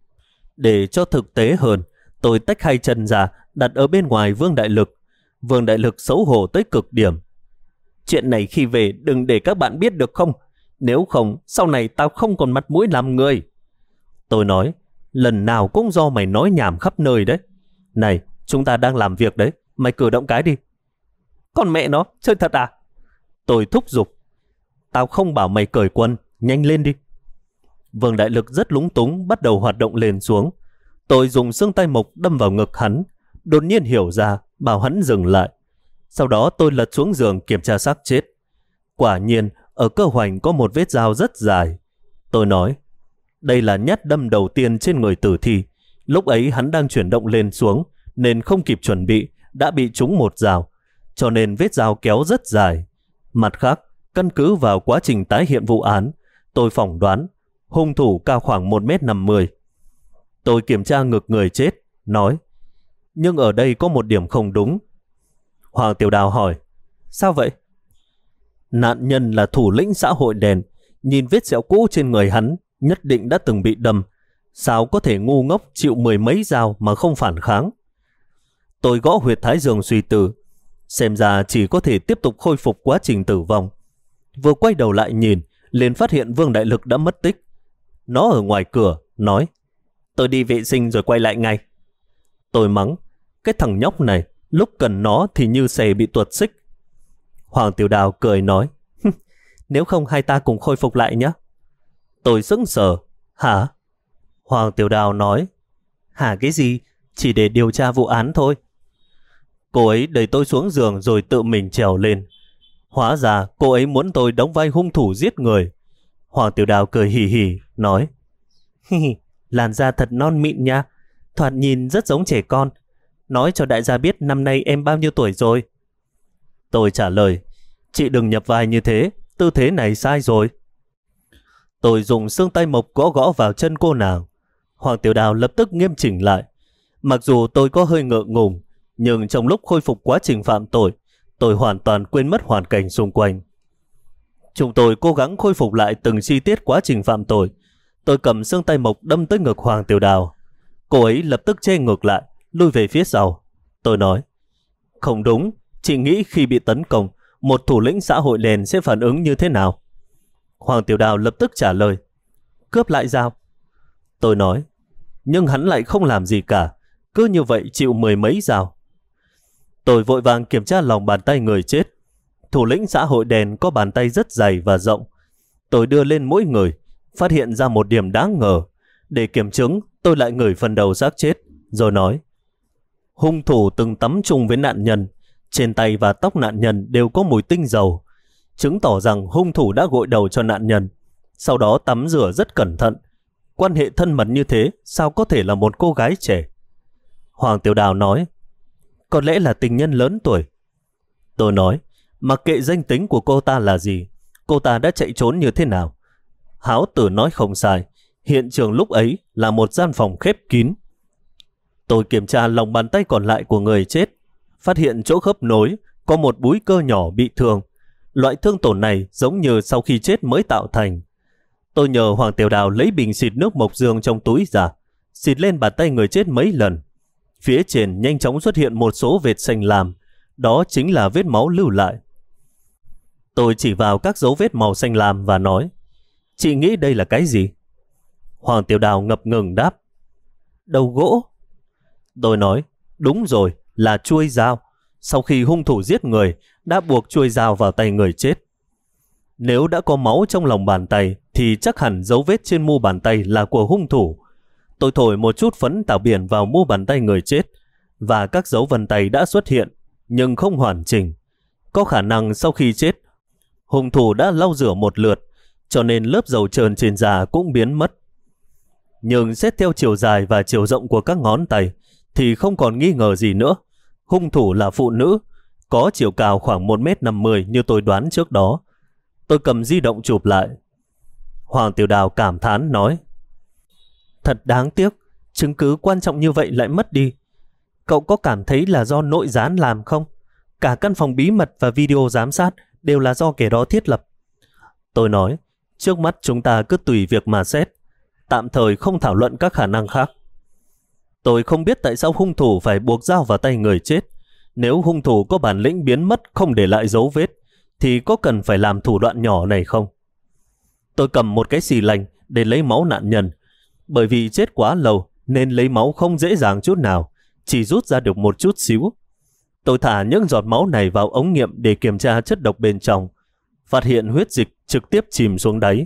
Để cho thực tế hơn, tôi tách hai chân ra đặt ở bên ngoài Vương Đại Lực. Vương Đại Lực xấu hổ tới cực điểm. Chuyện này khi về đừng để các bạn biết được không? Nếu không, sau này tao không còn mặt mũi làm người. Tôi nói, lần nào cũng do mày nói nhảm khắp nơi đấy. Này, chúng ta đang làm việc đấy, mày cử động cái đi. Con mẹ nó, chơi thật à? Tôi thúc giục. Tao không bảo mày cởi quần, nhanh lên đi. Vương Đại Lực rất lúng túng, bắt đầu hoạt động lên xuống. Tôi dùng xương tay mộc đâm vào ngực hắn, đột nhiên hiểu ra, bảo hắn dừng lại. Sau đó tôi lật xuống giường kiểm tra xác chết. Quả nhiên, ở cơ hoành có một vết dao rất dài. Tôi nói, đây là nhát đâm đầu tiên trên người tử thi. Lúc ấy hắn đang chuyển động lên xuống, nên không kịp chuẩn bị, đã bị trúng một dao, cho nên vết dao kéo rất dài. Mặt khác, căn cứ vào quá trình tái hiện vụ án, tôi phỏng đoán hung thủ cao khoảng 1m50. Tôi kiểm tra ngực người chết, nói, nhưng ở đây có một điểm không đúng. Hoàng Tiểu Đào hỏi, sao vậy? Nạn nhân là thủ lĩnh xã hội đen, nhìn vết sẹo cũ trên người hắn, nhất định đã từng bị đâm. Sao có thể ngu ngốc chịu 10 mấy dao mà không phản kháng? Tôi gõ huyệt thái dương suy tư, xem ra chỉ có thể tiếp tục khôi phục quá trình tử vong. Vừa quay đầu lại nhìn, liền phát hiện Vương Đại Lực đã mất tích. Nó ở ngoài cửa, nói, tôi đi vệ sinh rồi quay lại ngay. Tôi mắng, cái thằng nhóc này, lúc cần nó thì như xe bị tuột xích. Hoàng Tiểu Đào cười nói, nếu không hai ta cùng khôi phục lại nhé. Tôi sững sờ, hả? Hoàng Tiểu Đào nói, hả cái gì? Chỉ để điều tra vụ án thôi. Cô ấy đẩy tôi xuống giường rồi tự mình trèo lên. Hóa ra cô ấy muốn tôi đóng vai hung thủ giết người. Hoàng Tiểu Đào cười hì hì, nói: Hi hi, làn da thật non mịn nha, thoạt nhìn rất giống trẻ con. Nói cho đại gia biết năm nay em bao nhiêu tuổi rồi? Tôi trả lời: Chị đừng nhập vai như thế, tư thế này sai rồi. Tôi dùng xương tay mộc gõ gõ vào chân cô nàng. Hoàng Tiểu Đào lập tức nghiêm chỉnh lại. Mặc dù tôi có hơi ngượng ngùng, nhưng trong lúc khôi phục quá trình phạm tội, tôi hoàn toàn quên mất hoàn cảnh xung quanh. Chúng tôi cố gắng khôi phục lại từng chi tiết quá trình phạm tội. Tôi cầm xương tay mộc đâm tới ngực Hoàng Tiểu Đào. Cô ấy lập tức che ngược lại, lui về phía sau. Tôi nói: Không đúng, chị nghĩ khi bị tấn công, một thủ lĩnh xã hội đen sẽ phản ứng như thế nào? Hoàng Tiểu Đào lập tức trả lời: Cướp lại dao. Tôi nói: Nhưng hắn lại không làm gì cả, cứ như vậy chịu 10 mấy dao. Tôi vội vàng kiểm tra lòng bàn tay người chết. Thủ lĩnh xã hội đen có bàn tay rất dày và rộng. Tôi đưa lên mỗi người, phát hiện ra một điểm đáng ngờ. Để kiểm chứng, tôi lại ngửi phần đầu xác chết, rồi nói: Hung thủ từng tắm chung với nạn nhân. Trên tay và tóc nạn nhân đều có mùi tinh dầu, chứng tỏ rằng hung thủ đã gội đầu cho nạn nhân, sau đó tắm rửa rất cẩn thận. Quan hệ thân mật như thế sao có thể là một cô gái trẻ? Hoàng Tiểu Đào nói: Có lẽ là tình nhân lớn tuổi. Tôi nói: Mặc kệ danh tính của cô ta là gì, cô ta đã chạy trốn như thế nào? Háo Tử nói không sai, hiện trường lúc ấy là một gian phòng khép kín. Tôi kiểm tra lòng bàn tay còn lại của người chết, phát hiện chỗ khớp nối có một búi cơ nhỏ bị thương. Loại thương tổn này giống như sau khi chết mới tạo thành. Tôi nhờ Hoàng Tiểu Đào lấy bình xịt nước mộc dương trong túi ra, xịt lên bàn tay người chết mấy lần. Phía trên nhanh chóng xuất hiện một số vệt xanh lam, đó chính là vết máu lưu lại. Tôi chỉ vào các dấu vết màu xanh lam và nói: Chị nghĩ đây là cái gì? Hoàng Tiểu Đào ngập ngừng đáp: Đầu gỗ. Tôi nói: Đúng rồi, là chuôi dao. Sau khi hung thủ giết người, đã buộc chuôi dao vào tay người chết. Nếu đã có máu trong lòng bàn tay, thì chắc hẳn dấu vết trên mu bàn tay là của hung thủ. Tôi thổi một chút phấn tảo biển vào mu bàn tay người chết, và các dấu vân tay đã xuất hiện, nhưng không hoàn chỉnh. Có khả năng sau khi chết, hung thủ đã lau rửa một lượt, cho nên lớp dầu trơn trên da cũng biến mất. Nhưng xét theo chiều dài và chiều rộng của các ngón tay, thì không còn nghi ngờ gì nữa. Hung thủ là phụ nữ, có chiều cao khoảng 1m50 như tôi đoán trước đó. Tôi cầm di động chụp lại. Hoàng Tiểu Đào cảm thán nói: Thật đáng tiếc, chứng cứ quan trọng như vậy lại mất đi. Cậu có cảm thấy là do nội gián làm không? Cả căn phòng bí mật và video giám sát đều là do kẻ đó thiết lập. Tôi nói: Trước mắt chúng ta cứ tùy việc mà xét, tạm thời không thảo luận các khả năng khác. Tôi không biết tại sao hung thủ phải buộc dao vào tay người chết. Nếu hung thủ có bản lĩnh biến mất không để lại dấu vết, thì có cần phải làm thủ đoạn nhỏ này không? Tôi cầm một cái xì lanh để lấy máu nạn nhân. Bởi vì chết quá lâu nên lấy máu không dễ dàng chút nào, chỉ rút ra được một chút xíu. Tôi thả những giọt máu này vào ống nghiệm để kiểm tra chất độc bên trong, phát hiện huyết dịch trực tiếp chìm xuống đáy.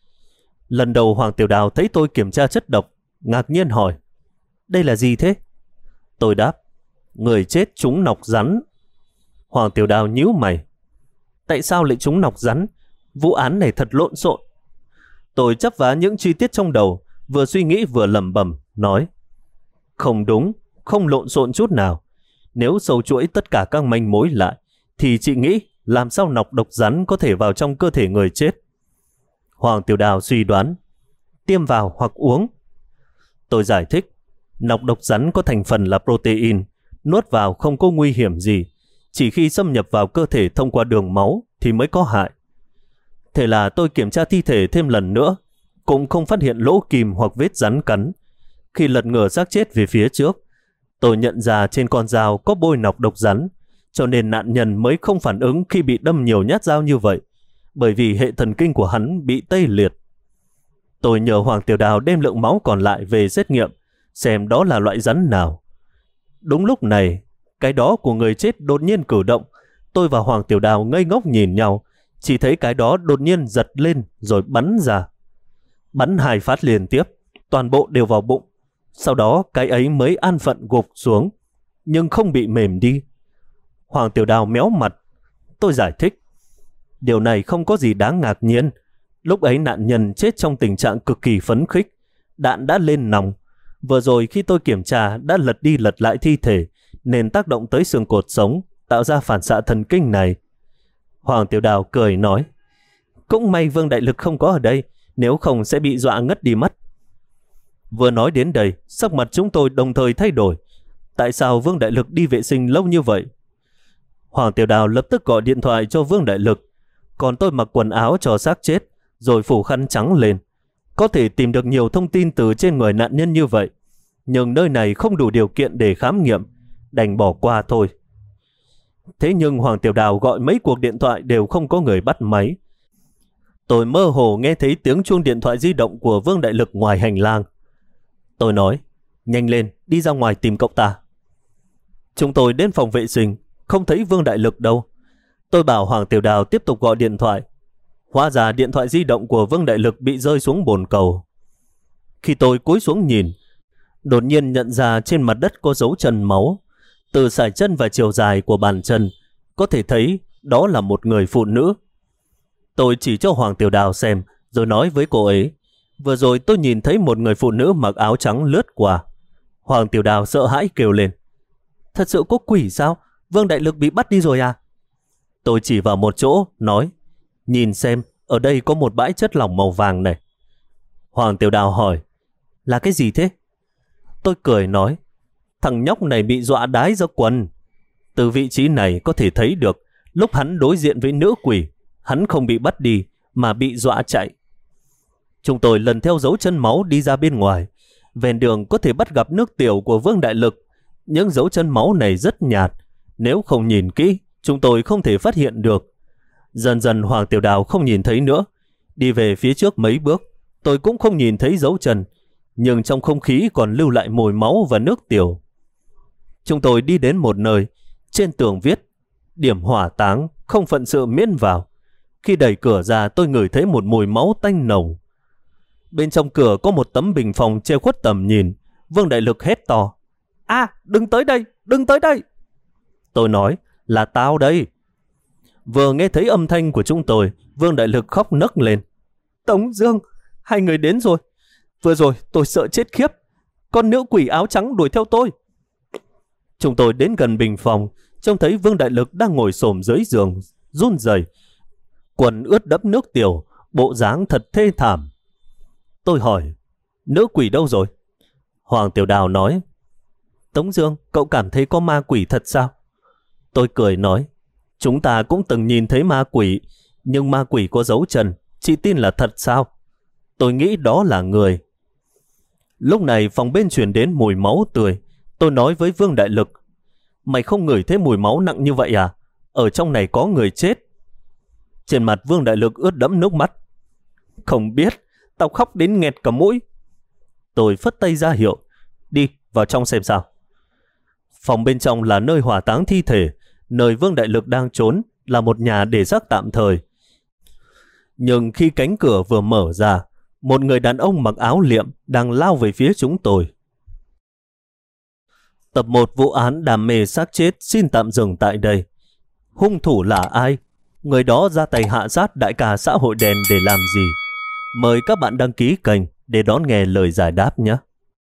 Lần đầu Hoàng Tiểu Đào thấy tôi kiểm tra chất độc, ngạc nhiên hỏi: Đây là gì thế? Tôi đáp: Người chết trúng nọc rắn. Hoàng Tiểu Đào nhíu mày: Tại sao lại trúng nọc rắn? Vụ án này thật lộn xộn. Tôi chắp vá những chi tiết trong đầu, vừa suy nghĩ vừa lẩm bẩm nói: Không đúng, không lộn xộn chút nào. Nếu sâu chuỗi tất cả các manh mối lại, thì chị nghĩ làm sao nọc độc rắn có thể vào trong cơ thể người chết? Hoàng Tiểu Đào suy đoán: Tiêm vào hoặc uống. Tôi giải thích: Nọc độc rắn có thành phần là protein, nuốt vào không có nguy hiểm gì, chỉ khi xâm nhập vào cơ thể thông qua đường máu thì mới có hại. Thế là tôi kiểm tra thi thể thêm lần nữa, cũng không phát hiện lỗ kìm hoặc vết rắn cắn. Khi lật ngửa xác chết về phía trước, tôi nhận ra trên con dao có bôi nọc độc rắn, cho nên nạn nhân mới không phản ứng khi bị đâm nhiều nhát dao như vậy, bởi vì hệ thần kinh của hắn bị tê liệt. Tôi nhờ Hoàng Tiểu Đào đem lượng máu còn lại về xét nghiệm, xem đó là loại rắn nào. Đúng lúc này, cái đó của người chết đột nhiên cử động. Tôi và Hoàng Tiểu Đào ngây ngốc nhìn nhau, chỉ thấy cái đó đột nhiên giật lên rồi bắn ra. Bắn 2 phát liên tiếp, toàn bộ đều vào bụng. Sau đó cái ấy mới an phận gục xuống, nhưng không bị mềm đi. Hoàng Tiểu Đào méo mặt. Tôi giải thích: Điều này không có gì đáng ngạc nhiên. Lúc ấy nạn nhân chết trong tình trạng cực kỳ phấn khích, đạn đã lên nòng. Vừa rồi khi tôi kiểm tra đã lật đi lật lại thi thể, nên tác động tới xương cột sống, tạo ra phản xạ thần kinh này. Hoàng Tiểu Đào cười nói, cũng may Vương Đại Lực không có ở đây, nếu không sẽ bị dọa ngất đi mất. Vừa nói đến đây, sắc mặt chúng tôi đồng thời thay đổi. Tại sao Vương Đại Lực đi vệ sinh lâu như vậy? Hoàng Tiểu Đào lập tức gọi điện thoại cho Vương Đại Lực, còn tôi mặc quần áo cho xác chết, rồi phủ khăn trắng lên. Có thể tìm được nhiều thông tin từ trên người nạn nhân như vậy, nhưng nơi này không đủ điều kiện để khám nghiệm, đành bỏ qua thôi. Thế nhưng Hoàng Tiểu Đào gọi mấy cuộc điện thoại đều không có người bắt máy. Tôi mơ hồ nghe thấy tiếng chuông điện thoại di động của Vương Đại Lực ngoài hành lang. Tôi nói, nhanh lên, đi ra ngoài tìm cậu ta. Chúng tôi đến phòng vệ sinh, không thấy Vương Đại Lực đâu. Tôi bảo Hoàng Tiểu Đào tiếp tục gọi điện thoại. Hóa ra điện thoại di động của Vương Đại Lực bị rơi xuống bồn cầu. Khi tôi cúi xuống nhìn, đột nhiên nhận ra trên mặt đất có dấu chân máu. Từ sải chân và chiều dài của bàn chân, có thể thấy đó là một người phụ nữ. Tôi chỉ cho Hoàng Tiểu Đào xem, rồi nói với cô ấy, vừa rồi tôi nhìn thấy một người phụ nữ mặc áo trắng lướt qua. Hoàng Tiểu Đào sợ hãi kêu lên, thật sự có quỷ sao? Vương Đại Lực bị bắt đi rồi à? Tôi chỉ vào một chỗ, nói, nhìn xem, ở đây có một bãi chất lỏng màu vàng này. Hoàng Tiểu Đào hỏi, là cái gì thế? Tôi cười nói, thằng nhóc này bị dọa đái ra quần. Từ vị trí này có thể thấy được, lúc hắn đối diện với nữ quỷ, hắn không bị bắt đi, mà bị dọa chạy. Chúng tôi lần theo dấu chân máu đi ra bên ngoài. Ven đường có thể bắt gặp nước tiểu của Vương Đại Lực. Những dấu chân máu này rất nhạt, nếu không nhìn kỹ, chúng tôi không thể phát hiện được. Dần dần Hoàng Tiểu Đào không nhìn thấy nữa. Đi về phía trước mấy bước, tôi cũng không nhìn thấy dấu chân, nhưng trong không khí còn lưu lại mùi máu và nước tiểu. Chúng tôi đi đến một nơi, trên tường viết, điểm hỏa táng, không phận sự miễn vào. Khi đẩy cửa ra, tôi ngửi thấy một mùi máu tanh nồng. Bên trong cửa có một tấm bình phòng che khuất tầm nhìn. Vương Đại Lực hét to, đừng tới đây, đừng tới đây. Tôi nói, là tao đây. Vừa nghe thấy âm thanh của chúng tôi, Vương Đại Lực khóc nấc lên, Tống Dương, hai người đến rồi. Vừa rồi tôi sợ chết khiếp, con nữ quỷ áo trắng đuổi theo tôi. Chúng tôi đến gần bình phòng, trông thấy Vương Đại Lực đang ngồi xổm dưới giường, run rẩy, quần ướt đẫm nước tiểu, bộ dáng thật thê thảm. Tôi hỏi, nữ quỷ đâu rồi? Hoàng Tiểu Đào nói, Tống Dương, cậu cảm thấy có ma quỷ thật sao? Tôi cười nói, chúng ta cũng từng nhìn thấy ma quỷ, nhưng ma quỷ có dấu chân, chị tin là thật sao? Tôi nghĩ đó là người. Lúc này phòng bên truyền đến mùi máu tươi. Tôi nói với Vương Đại Lực, mày không ngửi thấy mùi máu nặng như vậy à? Ở trong này có người chết. Trên mặt Vương Đại Lực ướt đẫm nước mắt. Không biết, tao khóc đến nghẹt cả mũi. Tôi phất tay ra hiệu, đi vào trong xem sao. Phòng bên trong là nơi hỏa táng thi thể, nơi Vương Đại Lực đang trốn là một nhà để xác tạm thời. Nhưng khi cánh cửa vừa mở ra, một người đàn ông mặc áo liệm đang lao về phía chúng tôi. Tập 1 vụ án đam mê xác chết xin tạm dừng tại đây. Hung thủ là ai? Người đó ra tay hạ sát đại ca xã hội đen để làm gì? Mời các bạn đăng ký kênh để đón nghe lời giải đáp nhé.